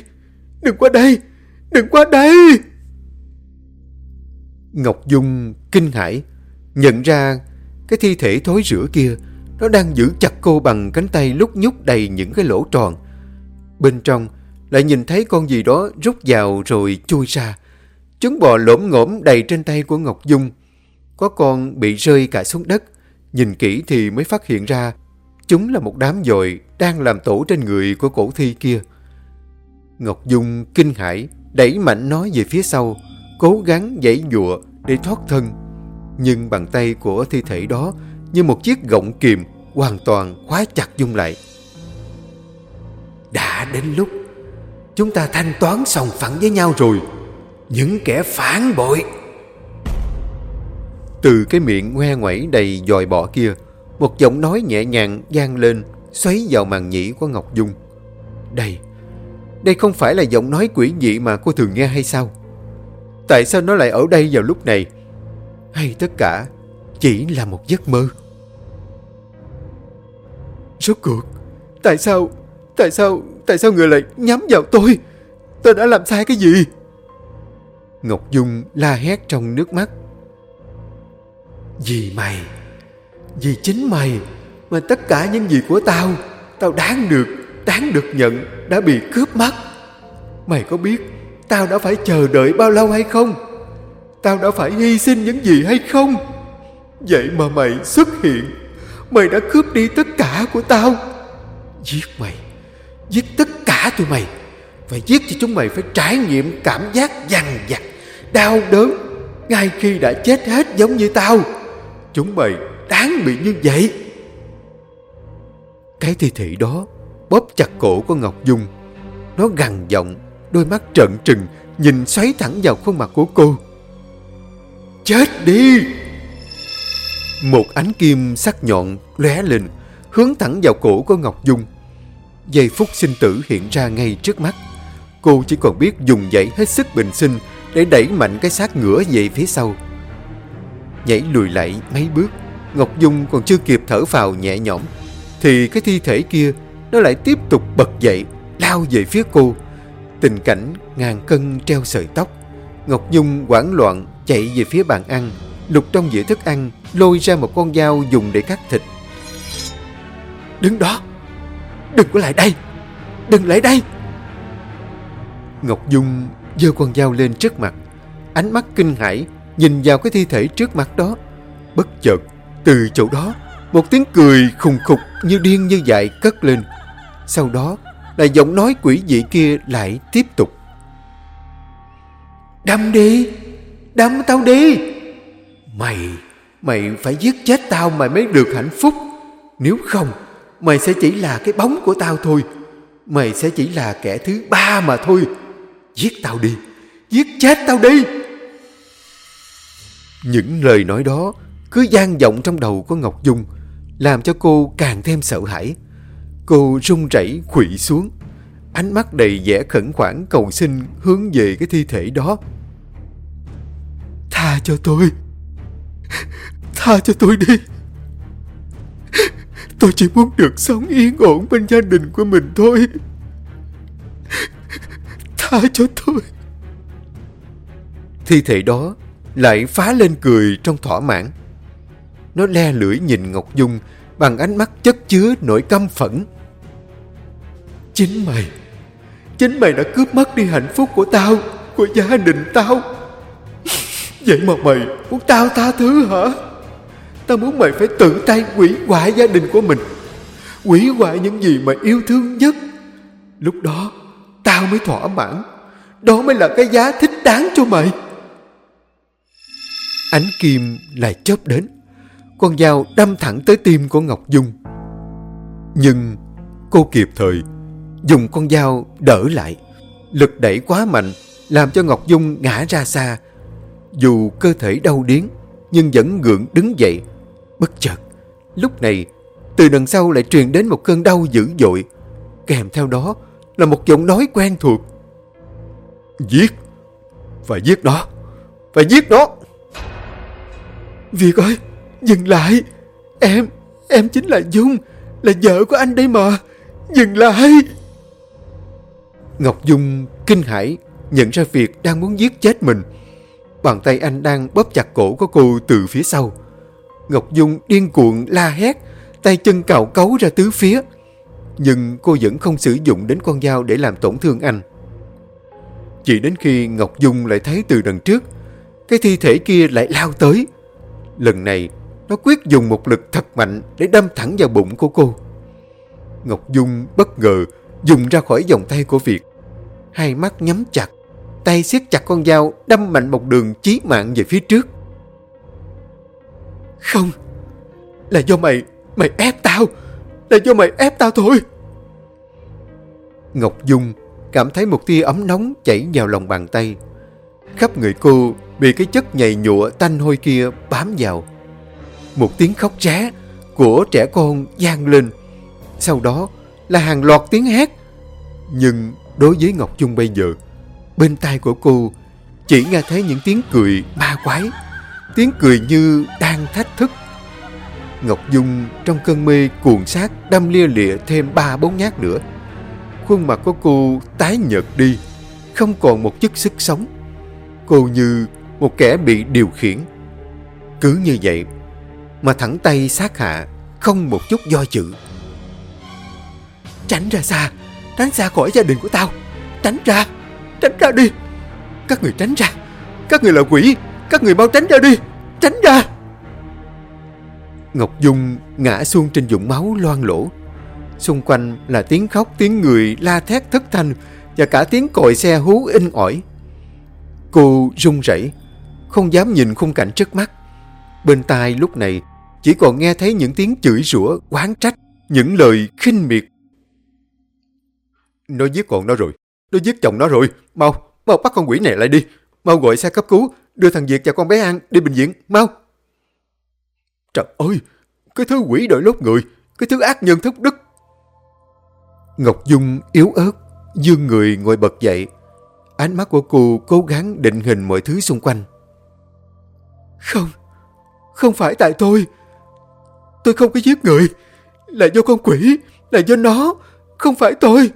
Ngọc Dung kinh hãi, nhận ra cái thi thể thối rữa kia nó đang giữ chặt cô bằng cánh tay lúc nhúc đầy những cái lỗ tròn. Bên trong lại nhìn thấy con gì đó rút vào rồi chui ra. Chúng bò lổm ngổm đầy trên tay của Ngọc Dung. Có con bị rơi cả xuống đất. Nhìn kỹ thì mới phát hiện ra chúng là một đám dồi đang làm tổ trên người của cổ thi kia. Ngọc Dung kinh hãi đẩy mạnh nó về phía sau, cố gắng giãy giụa để thoát thân. Nhưng bàn tay của thi thể đó như một chiếc gọng kìm hoàn toàn khóa chặt Dung lại. Đã đến lúc chúng ta thanh toán sòng phẳng với nhau rồi, những kẻ phản bội. Từ cái miệng ngoe ngoẩy đầy dòi bọ kia, một giọng nói nhẹ nhàng vang lên, xoáy vào màng nhĩ của Ngọc Dung. Đây không phải là giọng nói quỷ dị mà cô thường nghe hay sao? Tại sao nó lại ở đây vào lúc này? Hay tất cả chỉ là một giấc mơ? Rốt cuộc Tại sao người lại nhắm vào tôi? Tôi đã làm sai cái gì? Ngọc Dung la hét trong nước mắt. Vì chính mày mà tất cả những gì của tao đáng được nhận đã bị cướp mất. Mày có biết tao đã phải chờ đợi bao lâu hay không? Tao đã phải hy sinh những gì hay không? Vậy mà mày xuất hiện, mày đã cướp đi tất cả của tao. Giết tất cả tụi mày, và giết cho chúng mày phải trải nghiệm cảm giác dằn vặt, đau đớn ngay khi đã chết hết giống như tao. Chúng mày đáng bị như vậy. Cái thi thể đó bóp chặt cổ của Ngọc Dung. Nó gằn giọng, đôi mắt trợn trừng nhìn xoáy thẳng vào khuôn mặt của cô. Chết đi! Một ánh kim sắc nhọn lóe lên, hướng thẳng vào cổ của Ngọc Dung. Giây phút sinh tử hiện ra ngay trước mắt. Cô chỉ còn biết dùng dãy hết sức bình sinh để đẩy mạnh cái xác ngửa về phía sau. Nhảy lùi lại mấy bước, Ngọc Dung còn chưa kịp thở phào nhẹ nhõm thì cái thi thể kia nó lại tiếp tục bật dậy, lao về phía cô. Tình cảnh ngàn cân treo sợi tóc. Ngọc Dung hoảng loạn chạy về phía bàn ăn, lục trong dĩa thức ăn, lôi ra một con dao dùng để cắt thịt. Đứng đó! Đừng có lại đây! Đừng lại đây! Ngọc Dung giơ con dao lên trước mặt, ánh mắt kinh hãi nhìn vào cái thi thể trước mặt đó. Bất chợt từ chỗ đó một tiếng cười khùng khục như điên như dại cất lên. Sau đó là giọng nói quỷ dị kia lại tiếp tục. Đâm đi! Đâm tao đi! Mày phải giết chết tao mày mới được hạnh phúc. Nếu không, mày sẽ chỉ là cái bóng của tao thôi. Mày sẽ chỉ là kẻ thứ ba mà thôi. Giết tao đi! Giết chết tao đi! Những lời nói đó cứ vang vọng trong đầu của Ngọc Dung, làm cho cô càng thêm sợ hãi. Cô run rẩy khuỵu xuống, ánh mắt đầy vẻ khẩn khoản cầu xin hướng về cái thi thể đó. Tha cho tôi! Tha cho tôi đi! Tôi chỉ muốn được sống yên ổn bên gia đình của mình thôi. Tha cho tôi! Thi thể đó lại phá lên cười trong thỏa mãn. Nó le lưỡi nhìn Ngọc Dung bằng ánh mắt chất chứa nỗi căm phẫn. Chính mày đã cướp mất đi hạnh phúc của tao, của gia đình tao. Vậy mà mày muốn tao tha thứ hả? Tao muốn mày phải tự tay hủy hoại gia đình của mình, hủy hoại những gì mà yêu thương nhất. Lúc đó tao mới thỏa mãn. Đó mới là cái giá thích đáng cho mày. Ánh kim lại chớp đến. Con dao đâm thẳng tới tim của Ngọc Dung. Nhưng cô kịp thời dùng con dao đỡ lại. Lực đẩy quá mạnh làm cho Ngọc Dung ngã ra xa. Dù cơ thể đau điếng nhưng vẫn gượng đứng dậy. Bất chợt, lúc này từ đằng sau lại truyền đến một cơn đau dữ dội. Kèm theo đó là một giọng nói quen thuộc. Giết! Phải giết nó! Phải giết nó! Việt ơi! Dừng lại! Em chính là Dung, là vợ của anh đây mà! Dừng lại! Ngọc Dung kinh hãi nhận ra Việt đang muốn giết chết mình. Bàn tay anh đang bóp chặt cổ của cô từ phía sau. Ngọc Dung điên cuồng la hét, tay chân cào cấu ra tứ phía. Nhưng cô vẫn không sử dụng đến con dao để làm tổn thương anh. Chỉ đến khi Ngọc Dung lại thấy từ đằng trước, cái thi thể kia lại lao tới. Lần này nó quyết dùng một lực thật mạnh để đâm thẳng vào bụng của cô. Ngọc Dung bất ngờ dùng ra khỏi vòng tay của Việt. Hai mắt nhắm chặt, tay siết chặt con dao đâm mạnh một đường chí mạng về phía trước. Không, là do mày ép tao. Là do mày ép tao thôi. Ngọc Dung cảm thấy một tia ấm nóng chảy vào lòng bàn tay. Khắp người cô bị cái chất nhầy nhụa tanh hôi kia bám vào. Một tiếng khóc ré của trẻ con vang lên. Sau đó là hàng loạt tiếng hét. Nhưng đối với Ngọc Dung bây giờ, bên tai của cô chỉ nghe thấy những tiếng cười ma quái. Tiếng cười như đang thách thức. Ngọc Dung trong cơn mê cuồng sát đâm lia lịa thêm 3-4 nhát nữa. Khuôn mặt của cô tái nhợt đi, không còn một chút sức sống. Cô như một kẻ bị điều khiển. Cứ như vậy mà thẳng tay sát hạ, không một chút do dự. Tránh xa khỏi gia đình của tao. Tránh ra đi. Các người tránh ra. Các người là quỷ. Các người mau tránh ra đi. Tránh ra. Ngọc Dung ngã xuống trên vũng máu loang lổ. Xung quanh là tiếng khóc, tiếng người la thét thất thanh và cả tiếng còi xe hú inh ỏi. Cô run rẩy, không dám nhìn khung cảnh trước mắt. Bên tai lúc này chỉ còn nghe thấy những tiếng chửi rủa, oán trách, những lời khinh miệt. Nó giết con nó rồi. Nó giết chồng nó rồi. Mau bắt con quỷ này lại đi. Mau gọi xe cấp cứu, đưa thằng Việt và con bé An đi bệnh viện, mau. Trời ơi, cái thứ quỷ đội lốt người, cái thứ ác nhân thất đức. Ngọc Dung yếu ớt vươn người ngồi bật dậy. Ánh mắt của cô cố gắng định hình mọi thứ xung quanh. Không phải tại tôi. Tôi không có giết người. Là do con quỷ, là do nó, không phải tôi.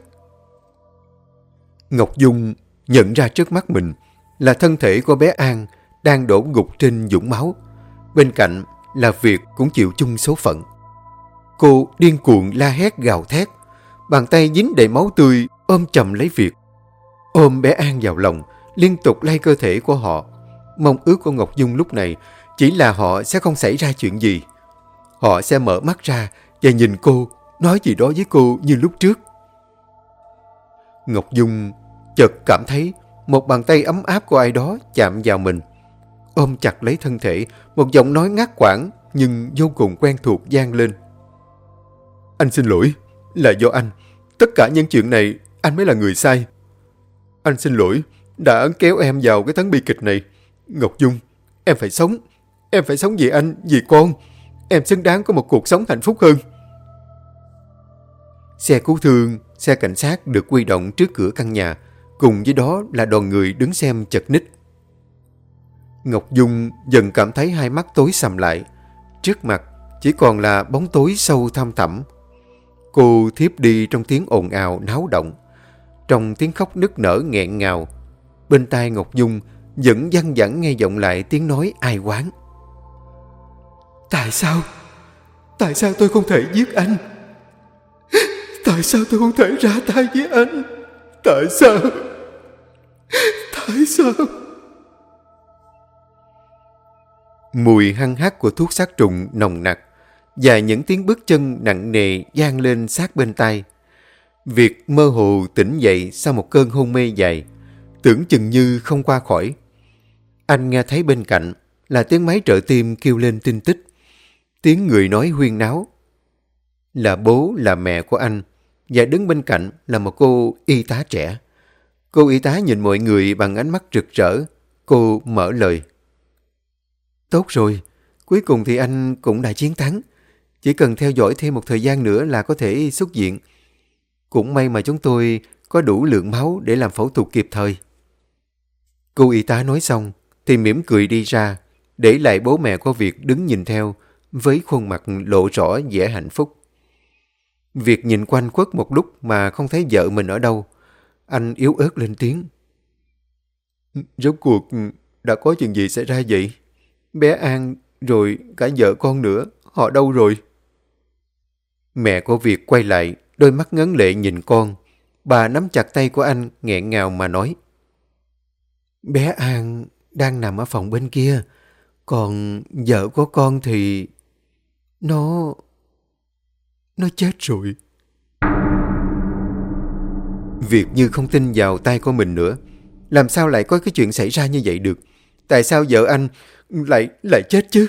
Ngọc Dung nhận ra trước mắt mình là thân thể của bé An đang đổ gục trên vũng máu. Bên cạnh là Việt cũng chịu chung số phận. Cô điên cuồng la hét gào thét, bàn tay dính đầy máu tươi ôm chầm lấy Việt. Ôm bé An vào lòng, liên tục lay cơ thể của họ. Mong ước của Ngọc Dung lúc này chỉ là họ sẽ không xảy ra chuyện gì. Họ sẽ mở mắt ra và nhìn cô, nói gì đó với cô như lúc trước. Ngọc Dung chợt cảm thấy một bàn tay ấm áp của ai đó chạm vào mình. Ôm chặt lấy thân thể, một giọng nói ngắt quãng nhưng vô cùng quen thuộc vang lên. Anh xin lỗi, là do anh. Tất cả những chuyện này anh mới là người sai. Anh xin lỗi đã kéo em vào cái tấn bi kịch này. Ngọc Dung, em phải sống. Em phải sống vì anh, vì con. Em xứng đáng có một cuộc sống hạnh phúc hơn. Xe cứu thương, xe cảnh sát được huy động trước cửa căn nhà. Cùng với đó là đoàn người đứng xem chật ních. Ngọc Dung dần cảm thấy hai mắt tối sầm lại. Trước mặt chỉ còn là bóng tối sâu thăm thẳm. Cô thiếp đi trong tiếng ồn ào náo động, trong tiếng khóc nức nở nghẹn ngào. Bên tai Ngọc Dung vẫn văng vẳng nghe vọng lại tiếng nói ai oán. Tại sao tôi không thể giết anh? Tại sao tôi không thể ra tay với anh? Tại sao? Tại sao? Mùi hăng hắc của thuốc sát trùng nồng nặc và những tiếng bước chân nặng nề vang lên sát bên tai. Việt mơ hồ tỉnh dậy sau một cơn hôn mê dài, tưởng chừng như không qua khỏi. Anh nghe thấy bên cạnh là tiếng máy trợ tim kêu lên tinh tích, tiếng người nói huyên náo. Là bố là mẹ của anh, và đứng bên cạnh là một cô y tá trẻ. Cô y tá nhìn mọi người bằng ánh mắt rực rỡ. Cô mở lời. Tốt rồi, cuối cùng thì anh cũng đã chiến thắng. Chỉ cần theo dõi thêm một thời gian nữa là có thể xuất viện. Cũng may mà chúng tôi có đủ lượng máu để làm phẫu thuật kịp thời. Cô y tá nói xong thì mỉm cười đi ra, để lại bố mẹ của Việt đứng nhìn theo với khuôn mặt lộ rõ vẻ hạnh phúc. Việt nhìn quanh quất một lúc mà không thấy vợ mình ở đâu. Anh yếu ớt lên tiếng. Rốt cuộc đã có chuyện gì xảy ra vậy? Bé An rồi cả vợ con nữa, họ đâu rồi? Mẹ của Việt quay lại, đôi mắt ngấn lệ nhìn con. Bà nắm chặt tay của anh, nghẹn ngào mà nói. Bé An đang nằm ở phòng bên kia, còn vợ của con thì... Nó chết rồi. Việt như không tin vào tay của mình nữa. Làm sao lại có cái chuyện xảy ra như vậy được? Tại sao vợ anh lại chết chứ?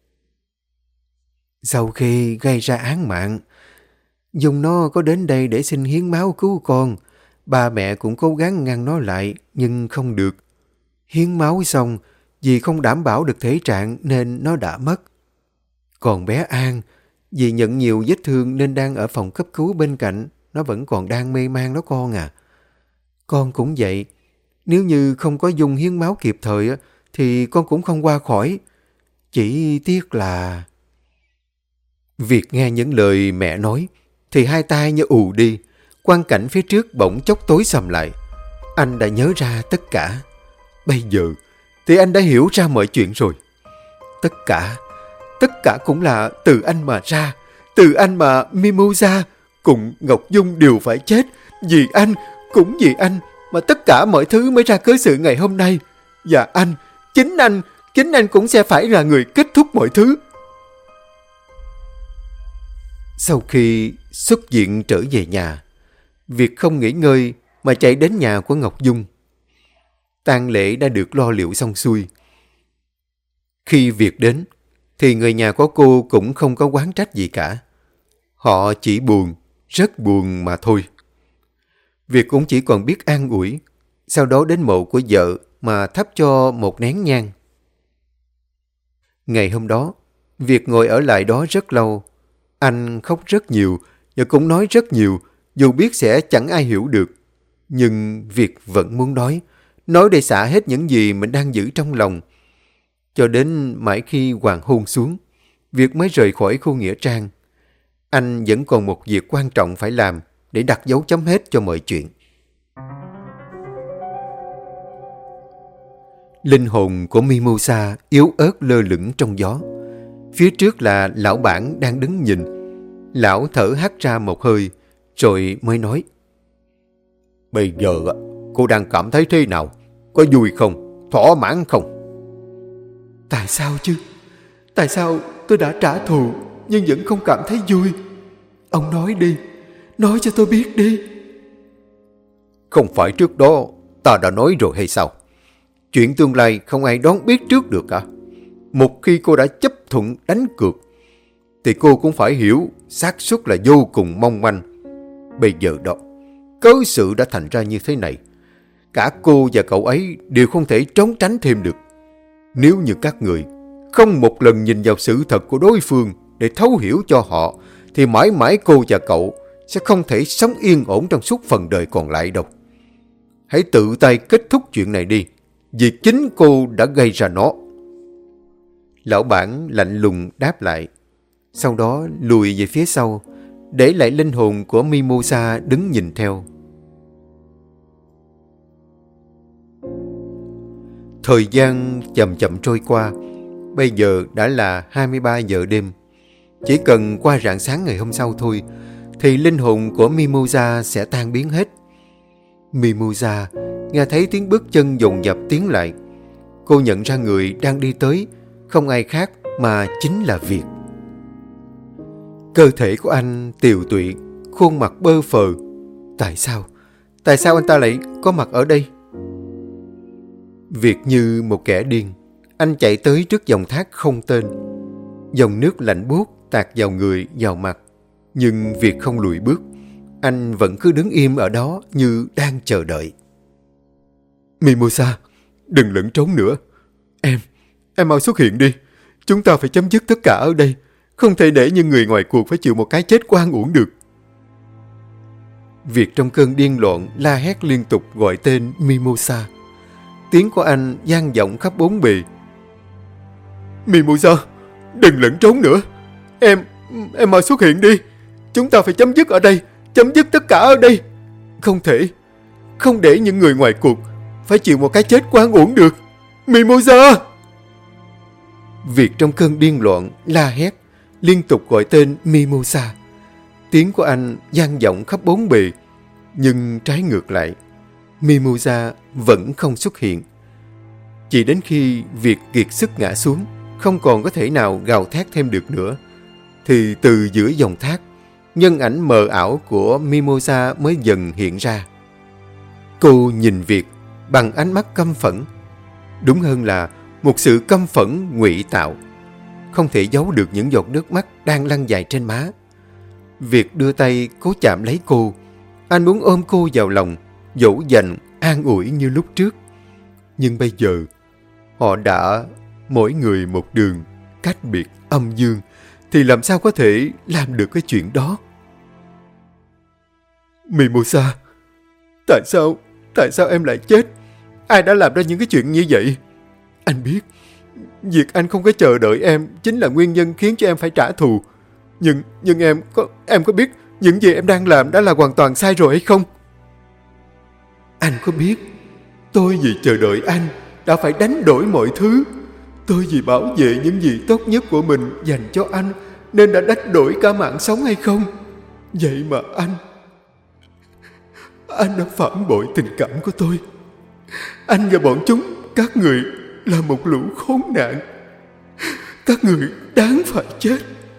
Sau khi gây ra án mạng, Dung nó có đến đây để xin hiến máu cứu con. Ba mẹ cũng cố gắng ngăn nó lại, nhưng không được. Hiến máu xong, vì không đảm bảo được thể trạng nên nó đã mất. Còn bé An, vì nhận nhiều vết thương nên đang ở phòng cấp cứu bên cạnh, nó vẫn còn đang mê man đó con à. Con cũng vậy, nếu như không có Dung hiến máu kịp thời thì con cũng không qua khỏi. Chỉ tiếc là... Việt nghe những lời mẹ nói thì hai tay như ù đi. Quang cảnh phía trước bỗng chốc tối sầm lại. Anh đã nhớ ra tất cả. Bây giờ thì anh đã hiểu ra mọi chuyện rồi. Tất cả cũng là từ anh mà ra. Từ anh mà Mimosa cùng Ngọc Dung đều phải chết. Vì anh, cũng vì anh mà tất cả mọi thứ mới ra cớ sự ngày hôm nay. Và anh, chính anh cũng sẽ phải là người kết thúc mọi thứ. Sau khi xuất viện trở về nhà, Việt không nghỉ ngơi mà chạy đến nhà của Ngọc Dung. tang lễ đã được lo liệu xong xuôi. Khi Việt đến, thì người nhà của cô cũng không có oán trách gì cả. Họ chỉ buồn, rất buồn mà thôi. Việt cũng chỉ còn biết an ủi, sau đó đến mộ của vợ mà thắp cho một nén nhang. Ngày hôm đó, Việt ngồi ở lại đó rất lâu. Anh khóc rất nhiều và cũng nói rất nhiều, dù biết sẽ chẳng ai hiểu được. Nhưng Việt vẫn muốn nói để xả hết những gì mình đang giữ trong lòng. Cho đến mãi khi hoàng hôn xuống, Việt mới rời khỏi khu nghĩa trang. Anh vẫn còn một việc quan trọng phải làm để đặt dấu chấm hết cho mọi chuyện. Linh hồn của Mimosa yếu ớt lơ lửng trong gió. Phía trước là lão bản đang đứng nhìn. Lão thở hắt ra một hơi, rồi mới nói: "Bây giờ cô đang cảm thấy thế nào? Có vui không? Thỏa mãn không?" "Tại sao chứ? Tại sao tôi đã trả thù nhưng vẫn không cảm thấy vui? Ông nói đi, nói cho tôi biết đi." "Không phải trước đó ta đã nói rồi hay sao? Chuyện tương lai không ai đoán biết trước được cả. Một khi cô đã chấp thuận đánh cược, thì cô cũng phải hiểu xác suất là vô cùng mong manh. Bây giờ đó, cớ sự đã thành ra như thế này. Cả cô và cậu ấy đều không thể trốn tránh thêm được. Nếu như các người không một lần nhìn vào sự thật của đối phương để thấu hiểu cho họ, thì mãi mãi cô và cậu sẽ không thể sống yên ổn trong suốt phần đời còn lại đâu. Hãy tự tay kết thúc chuyện này đi, vì chính cô đã gây ra nó." Lão bản lạnh lùng đáp lại, sau đó lùi về phía sau, để lại linh hồn của Mimosa đứng nhìn theo. Thời gian chậm chậm trôi qua. Bây giờ đã là 23 giờ đêm. Chỉ cần qua rạng sáng ngày hôm sau thôi, thì linh hồn của Mimosa sẽ tan biến hết. Mimosa nghe thấy tiếng bước chân dồn dập tiến lại. Cô nhận ra người đang đi tới không ai khác mà chính là Việt. Cơ thể của anh tiều tụy, khuôn mặt bơ phờ. Tại sao? Tại sao anh ta lại có mặt ở đây? Việt như một kẻ điên. Anh chạy tới trước dòng thác không tên. Dòng nước lạnh buốt tạt vào người, vào mặt. Nhưng Việt không lùi bước. Anh vẫn cứ đứng im ở đó như đang chờ đợi. Mimosa, đừng lẫn trốn nữa. Em mau xuất hiện đi. Chúng ta phải chấm dứt tất cả ở đây. Không thể để những người ngoài cuộc phải chịu một cái chết oan uổng được. Việt trong cơn điên loạn la hét liên tục gọi tên Mimosa. Tiếng của anh vang vọng khắp bốn bề. Mimosa, đừng lẫn trốn nữa. Em mau xuất hiện đi. Chúng ta phải chấm dứt ở đây. Chấm dứt tất cả ở đây. Không thể. Không để những người ngoài cuộc phải chịu một cái chết oan uổng được. Mimosa! Việt trong cơn điên loạn la hét liên tục gọi tên Mimosa. Tiếng của anh vang vọng khắp bốn bề. Nhưng trái ngược lại, Mimosa vẫn không xuất hiện. Chỉ đến khi Việt kiệt sức ngã xuống, không còn có thể nào gào thét thêm được nữa, thì từ giữa dòng thác, nhân ảnh mờ ảo của Mimosa mới dần hiện ra. Cô nhìn Việt bằng ánh mắt căm phẫn. Đúng hơn là một sự căm phẫn ngụy tạo. Không thể giấu được những giọt nước mắt đang lăn dài trên má. Việt đưa tay cố chạm lấy cô. Anh muốn ôm cô vào lòng, dỗ dành, an ủi như lúc trước. Nhưng bây giờ, họ đã mỗi người một đường, cách biệt âm dương, thì làm sao có thể làm được cái chuyện đó? Mimosa, tại sao em lại chết? Ai đã làm ra những cái chuyện như vậy? Anh biết, việc anh không có chờ đợi em chính là nguyên nhân khiến cho em phải trả thù. Nhưng em có biết những gì em đang làm đã là hoàn toàn sai rồi hay không? Anh có biết, tôi vì chờ đợi anh đã phải đánh đổi mọi thứ. Tôi vì bảo vệ những gì tốt nhất của mình dành cho anh nên đã đánh đổi cả mạng sống hay không? Vậy mà anh đã phản bội tình cảm của tôi. Anh và bọn chúng, các người là một lũ khốn nạn. Các người đáng phải chết.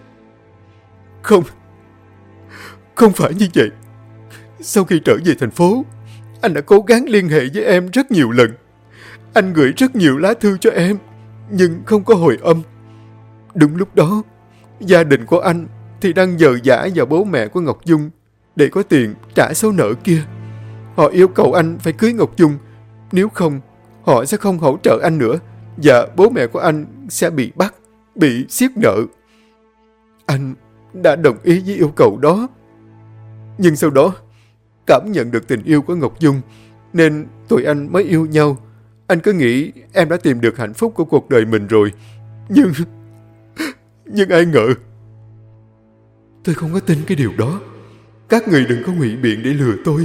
Không phải như vậy. Sau khi trở về thành phố, anh đã cố gắng liên hệ với em rất nhiều lần. Anh gửi rất nhiều lá thư cho em, nhưng không có hồi âm. Đúng lúc đó, gia đình của anh thì đang nhờ vả vào bố mẹ của Ngọc Dung để có tiền trả số nợ kia. Họ yêu cầu anh phải cưới Ngọc Dung, nếu không, họ sẽ không hỗ trợ anh nữa và bố mẹ của anh sẽ bị bắt, bị siết nợ. Anh đã đồng ý với yêu cầu đó. Nhưng sau đó, cảm nhận được tình yêu của Ngọc Dung nên tụi anh mới yêu nhau. Anh cứ nghĩ em đã tìm được hạnh phúc của cuộc đời mình rồi. Nhưng ai ngờ. Tôi không có tin cái điều đó. Các người đừng có ngụy biện để lừa tôi.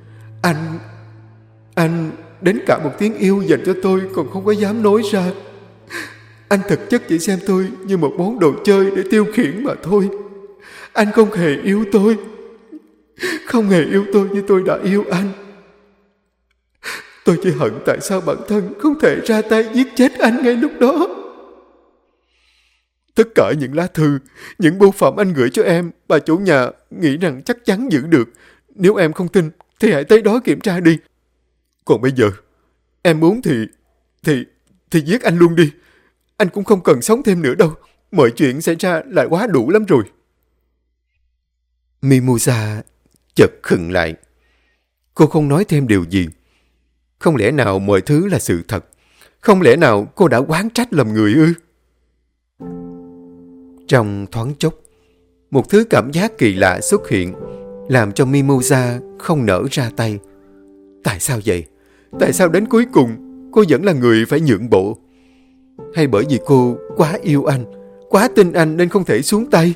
Anh đến cả một tiếng yêu dành cho tôi còn không có dám nói ra. Anh thực chất chỉ xem tôi như một món đồ chơi để tiêu khiển mà thôi. Anh không hề yêu tôi. Không hề yêu tôi như tôi đã yêu anh. Tôi chỉ hận tại sao bản thân không thể ra tay giết chết anh ngay lúc đó. Tất cả những lá thư, những bưu phẩm anh gửi cho em, bà chủ nhà nghĩ rằng chắc chắn giữ được. Nếu em không tin thì hãy tới đó kiểm tra đi. Còn bây giờ, em muốn thì giết anh luôn đi. Anh cũng không cần sống thêm nữa đâu. Mọi chuyện xảy ra là quá đủ lắm rồi. Mimosa chợt khựng lại. Cô không nói thêm điều gì. Không lẽ nào mọi thứ là sự thật? Không lẽ nào cô đã oán trách lầm người ư? Trong thoáng chốc, một thứ cảm giác kỳ lạ xuất hiện, làm cho Mimosa không nỡ ra tay. Tại sao vậy? Tại sao đến cuối cùng cô vẫn là người phải nhượng bộ? Hay bởi vì cô quá yêu anh, quá tin anh nên không thể xuống tay?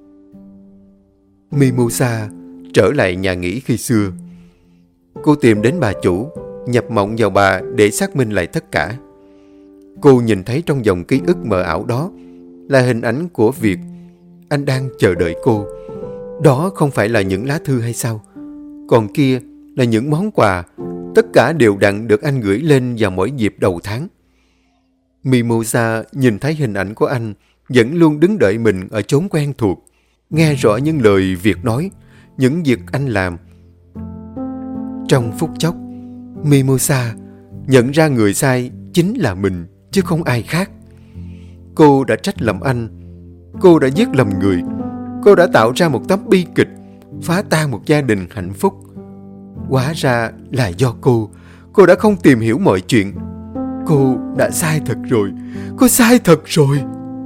Mimosa trở lại nhà nghỉ khi xưa. Cô tìm đến bà chủ, nhập mộng vào bà để xác minh lại tất cả. Cô nhìn thấy trong dòng ký ức mờ ảo đó là hình ảnh của Việt. Anh đang chờ đợi cô. Đó không phải là những lá thư hay sao? Còn kia là những món quà, tất cả đều đặn được anh gửi lên vào mỗi dịp đầu tháng. Mimosa nhìn thấy hình ảnh của anh vẫn luôn đứng đợi mình ở chốn quen thuộc, nghe rõ những lời Việt nói, những việc anh làm. Trong phút chốc, Mimosa nhận ra người sai chính là mình chứ không ai khác. Cô đã trách lầm anh, cô đã giết lầm người, cô đã tạo ra một tấm bi kịch, phá tan một gia đình hạnh phúc. Hóa ra là do cô đã không tìm hiểu mọi chuyện. Cô đã sai thật rồi, cô sai thật rồi.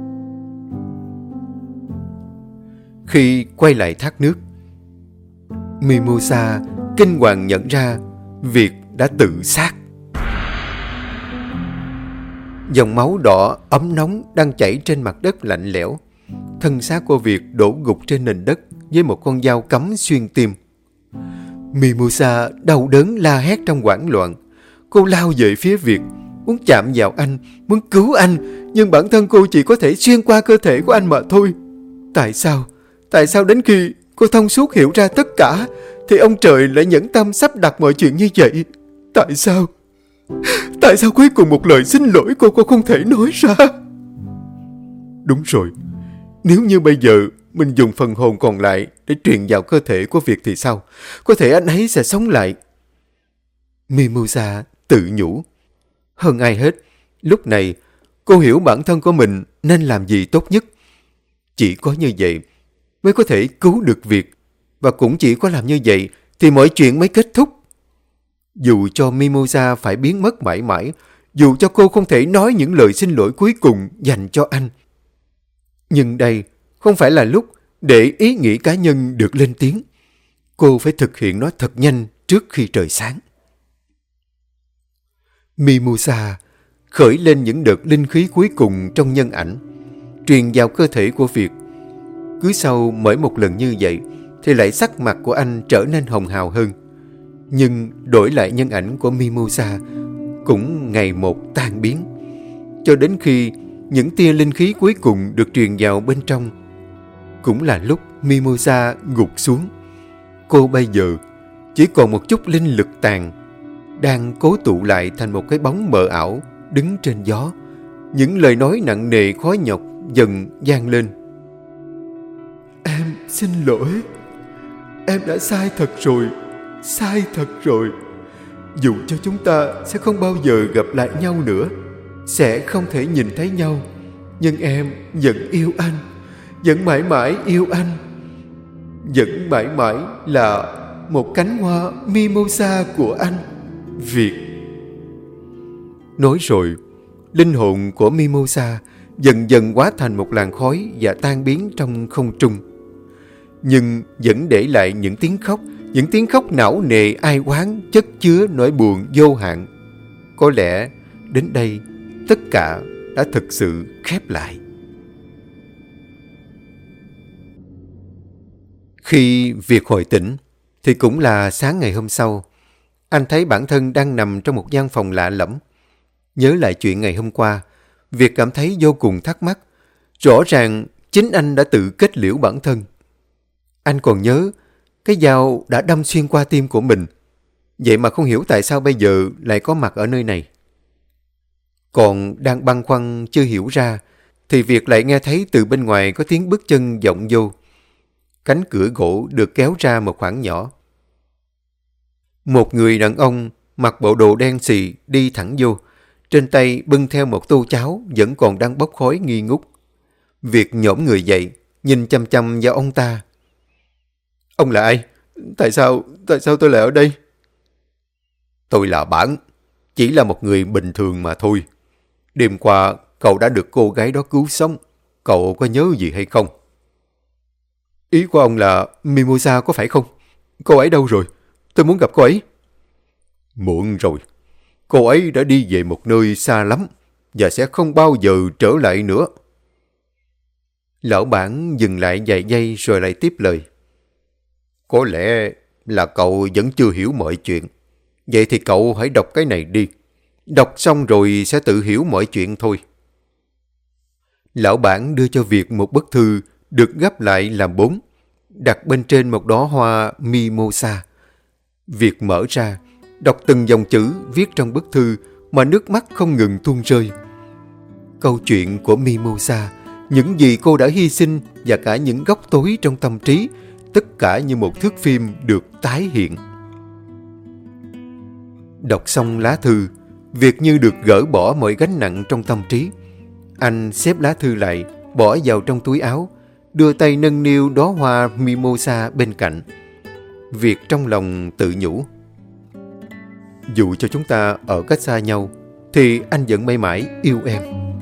Khi quay lại thác nước, Mimosa kinh hoàng nhận ra Việt đã tự sát. Dòng máu đỏ ấm nóng đang chảy trên mặt đất lạnh lẽo. Thân xác của Việt đổ gục trên nền đất với một con dao cắm xuyên tim. Mimosa đau đớn la hét trong hoảng loạn. Cô lao về phía Việt, muốn chạm vào anh, muốn cứu anh, nhưng bản thân cô chỉ có thể xuyên qua cơ thể của anh mà thôi. Tại sao đến khi cô thông suốt hiểu ra tất cả thì ông trời lại nhẫn tâm sắp đặt mọi chuyện như vậy? Tại sao cuối cùng một lời xin lỗi cô không thể nói ra? Đúng rồi, nếu như bây giờ mình dùng phần hồn còn lại để truyền vào cơ thể của Việt thì sao? Có thể anh ấy sẽ sống lại. Mimosa tự nhủ. Hơn ai hết, lúc này cô hiểu bản thân của mình nên làm gì tốt nhất. Chỉ có như vậy mới có thể cứu được Việt, và cũng chỉ có làm như vậy thì mọi chuyện mới kết thúc. Dù cho Mimosa phải biến mất mãi mãi, dù cho cô không thể nói những lời xin lỗi cuối cùng dành cho anh, nhưng đây không phải là lúc để ý nghĩ cá nhân được lên tiếng. Cô phải thực hiện nó thật nhanh trước khi trời sáng. Mimosa khởi lên những đợt linh khí cuối cùng trong nhân ảnh, truyền vào cơ thể của Việt. Cứ sau mỗi một lần như vậy thì lại sắc mặt của anh trở nên hồng hào hơn. Nhưng đổi lại nhân ảnh của Mimosa cũng ngày một tan biến, cho đến khi những tia linh khí cuối cùng được truyền vào bên trong. Cũng là lúc Mimosa gục xuống. Cô bây giờ chỉ còn một chút linh lực tàn, đang cố tụ lại thành một cái bóng mờ ảo đứng trên gió. Những lời nói nặng nề khó nhọc dần vang lên. Em xin lỗi. Em đã sai thật rồi. Dù cho chúng ta sẽ không bao giờ gặp lại nhau nữa, sẽ không thể nhìn thấy nhau, nhưng em vẫn yêu anh, vẫn mãi mãi yêu anh, vẫn mãi mãi là một cánh hoa Mimosa của anh, Việt. Nói rồi, linh hồn của Mimosa dần dần hóa thành một làn khói và tan biến trong không trung. Nhưng vẫn để lại những tiếng khóc não nề ai oán, chất chứa nỗi buồn vô hạn. Có lẽ đến đây tất cả đã thực sự khép lại. Khi Việt hồi tỉnh thì cũng là sáng ngày hôm sau. Anh thấy bản thân đang nằm trong một gian phòng lạ lẫm. Nhớ lại chuyện ngày hôm qua, Việt cảm thấy vô cùng thắc mắc. Rõ ràng chính anh đã tự kết liễu bản thân. Anh còn nhớ cái dao đã đâm xuyên qua tim của mình. Vậy mà không hiểu tại sao bây giờ lại có mặt ở nơi này. Còn đang băn khoăn chưa hiểu ra thì Việt lại nghe thấy từ bên ngoài có tiếng bước chân vọng vô. Cánh cửa gỗ được kéo ra một khoảng nhỏ. Một người đàn ông mặc bộ đồ đen xì đi thẳng vô. Trên tay bưng theo một tô cháo vẫn còn đang bốc khói nghi ngút. Việt nhổm người dậy, nhìn chăm chăm vào ông ta. Ông là ai? Tại sao tôi lại ở đây? Tôi là Bản, chỉ là một người bình thường mà thôi. Đêm qua cậu đã được cô gái đó cứu sống. Cậu có nhớ gì hay không? Ý của ông là Mimosa có phải không? Cô ấy đâu rồi? Tôi muốn gặp cô ấy. Muộn rồi. Cô ấy đã đi về một nơi xa lắm và sẽ không bao giờ trở lại nữa. Lão Bản dừng lại vài giây rồi lại tiếp lời. Có lẽ là cậu vẫn chưa hiểu mọi chuyện. Vậy thì cậu hãy đọc cái này đi. Đọc xong rồi sẽ tự hiểu mọi chuyện thôi. Lão Bản đưa cho Việt một bức thư được gấp lại làm 4. đặt bên trên một đóa hoa mimosa. Việt mở ra, đọc từng dòng chữ viết trong bức thư mà nước mắt không ngừng tuôn rơi. Câu chuyện của Mimosa, những gì cô đã hy sinh và cả những góc tối trong tâm trí, tất cả như một thước phim được tái hiện. Đọc xong lá thư, Việt như được gỡ bỏ mọi gánh nặng trong tâm trí. Anh xếp lá thư lại, bỏ vào trong túi áo, đưa tay nâng niu đóa hoa Mimosa bên cạnh. Việt trong lòng tự nhủ: dù cho chúng ta ở cách xa nhau, thì anh vẫn mãi mãi yêu em.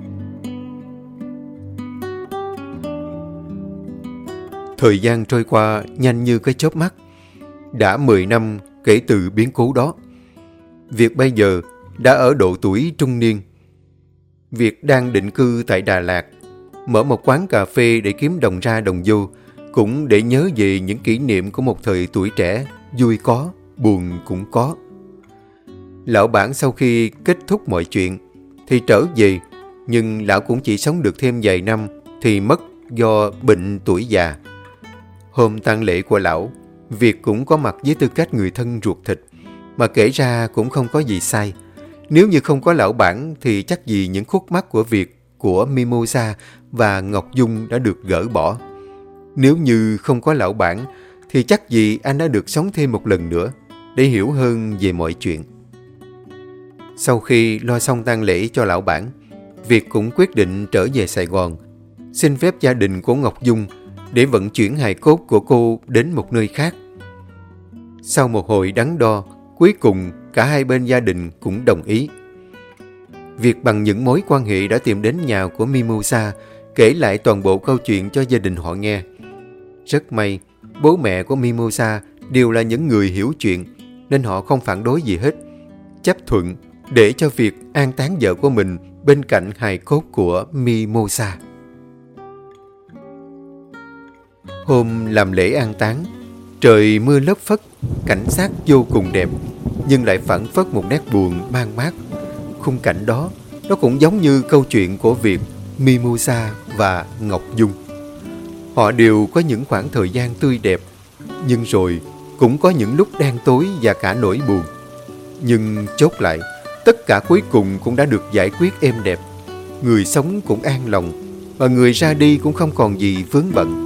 Thời gian trôi qua nhanh như cái chớp mắt. Đã 10 năm kể từ biến cố đó. Việt bây giờ đã ở độ tuổi trung niên. Việt đang định cư tại Đà Lạt, mở một quán cà phê để kiếm đồng ra đồng vô, cũng để nhớ về những kỷ niệm của một thời tuổi trẻ, vui có, buồn cũng có. Lão bản sau khi kết thúc mọi chuyện thì trở về, nhưng lão cũng chỉ sống được thêm vài năm thì mất do bệnh tuổi già. Hôm tang lễ của lão, Việt cũng có mặt với tư cách người thân ruột thịt, mà kể ra cũng không có gì sai. Nếu như không có lão bản thì chắc gì những khúc mắc của Việt, của Mimosa và Ngọc Dung đã được gỡ bỏ. Nếu như không có lão bản thì chắc gì anh đã được sống thêm một lần nữa để hiểu hơn về mọi chuyện. Sau khi lo xong tang lễ cho lão bản, Việt cũng quyết định trở về Sài Gòn, xin phép gia đình của Ngọc Dung để vận chuyển hài cốt của cô đến một nơi khác. Sau một hồi đắn đo, cuối cùng cả hai bên gia đình cũng đồng ý. Việt bằng những mối quan hệ đã tìm đến nhà của Mimosa, kể lại toàn bộ câu chuyện cho gia đình họ nghe. Rất may, bố mẹ của Mimosa đều là những người hiểu chuyện, nên họ không phản đối gì hết, chấp thuận để cho Việt an táng vợ của mình bên cạnh hài cốt của Mimosa. Hôm làm lễ an táng, trời mưa lất phất, cảnh sắc vô cùng đẹp, nhưng lại phảng phất một nét buồn man mác. Khung cảnh đó, nó cũng giống như câu chuyện của Việt, Mimosa và Ngọc Dung. Họ đều có những khoảng thời gian tươi đẹp, nhưng rồi cũng có những lúc đen tối và cả nỗi buồn. Nhưng chốt lại, tất cả cuối cùng cũng đã được giải quyết êm đẹp. Người sống cũng an lòng, và người ra đi cũng không còn gì vướng bận.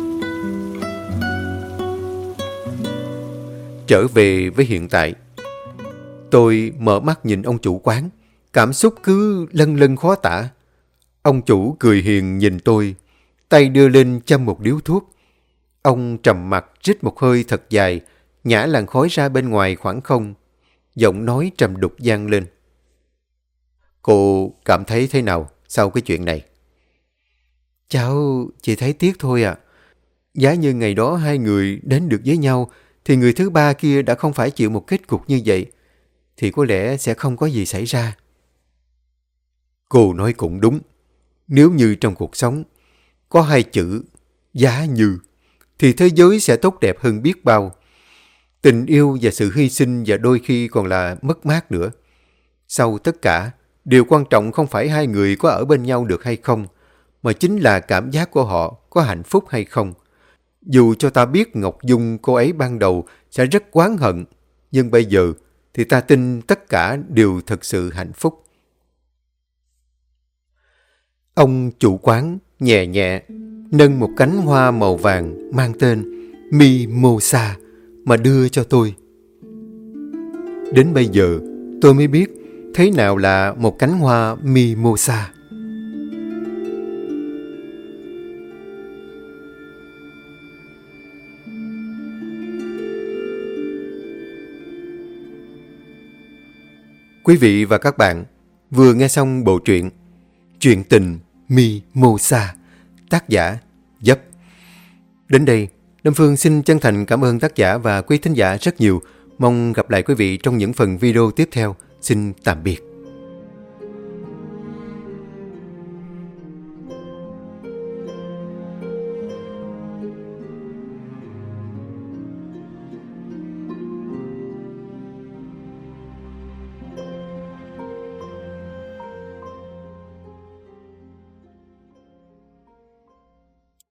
Trở về với hiện tại, tôi mở mắt nhìn ông chủ quán, cảm xúc cứ lân lân khó tả. Ông chủ cười hiền nhìn tôi, tay đưa lên châm một điếu thuốc. Ông trầm mặc rít một hơi thật dài, nhả làn khói ra bên ngoài khoảng không. Giọng nói trầm đục vang lên: cô cảm thấy thế nào sau cái chuyện này? Cháu chỉ thấy tiếc thôi ạ. Giá như ngày đó hai người đến được với nhau, thì người thứ ba kia đã không phải chịu một kết cục như vậy, thì có lẽ sẽ không có gì xảy ra. Cô nói cũng đúng. Nếu như trong cuộc sống có hai chữ giá như, thì thế giới sẽ tốt đẹp hơn biết bao. Tình yêu và sự hy sinh và đôi khi còn là mất mát nữa. Sau tất cả, điều quan trọng không phải hai người có ở bên nhau được hay không, mà chính là cảm giác của họ có hạnh phúc hay không. Dù cho ta biết Ngọc Dung cô ấy ban đầu sẽ rất oán hận, nhưng bây giờ thì ta tin tất cả đều thật sự hạnh phúc. Ông chủ quán nhẹ nhẹ nâng một cánh hoa màu vàng mang tên Mimosa mà đưa cho tôi. Đến bây giờ tôi mới biết thế nào là một cánh hoa Mimosa. Quý vị và các bạn vừa nghe xong bộ truyện Chuyện tình Mimosa, tác giả Dấp. Đến đây, Lâm Phương xin chân thành cảm ơn tác giả và quý thính giả rất nhiều. Mong gặp lại quý vị trong những phần video tiếp theo. Xin tạm biệt.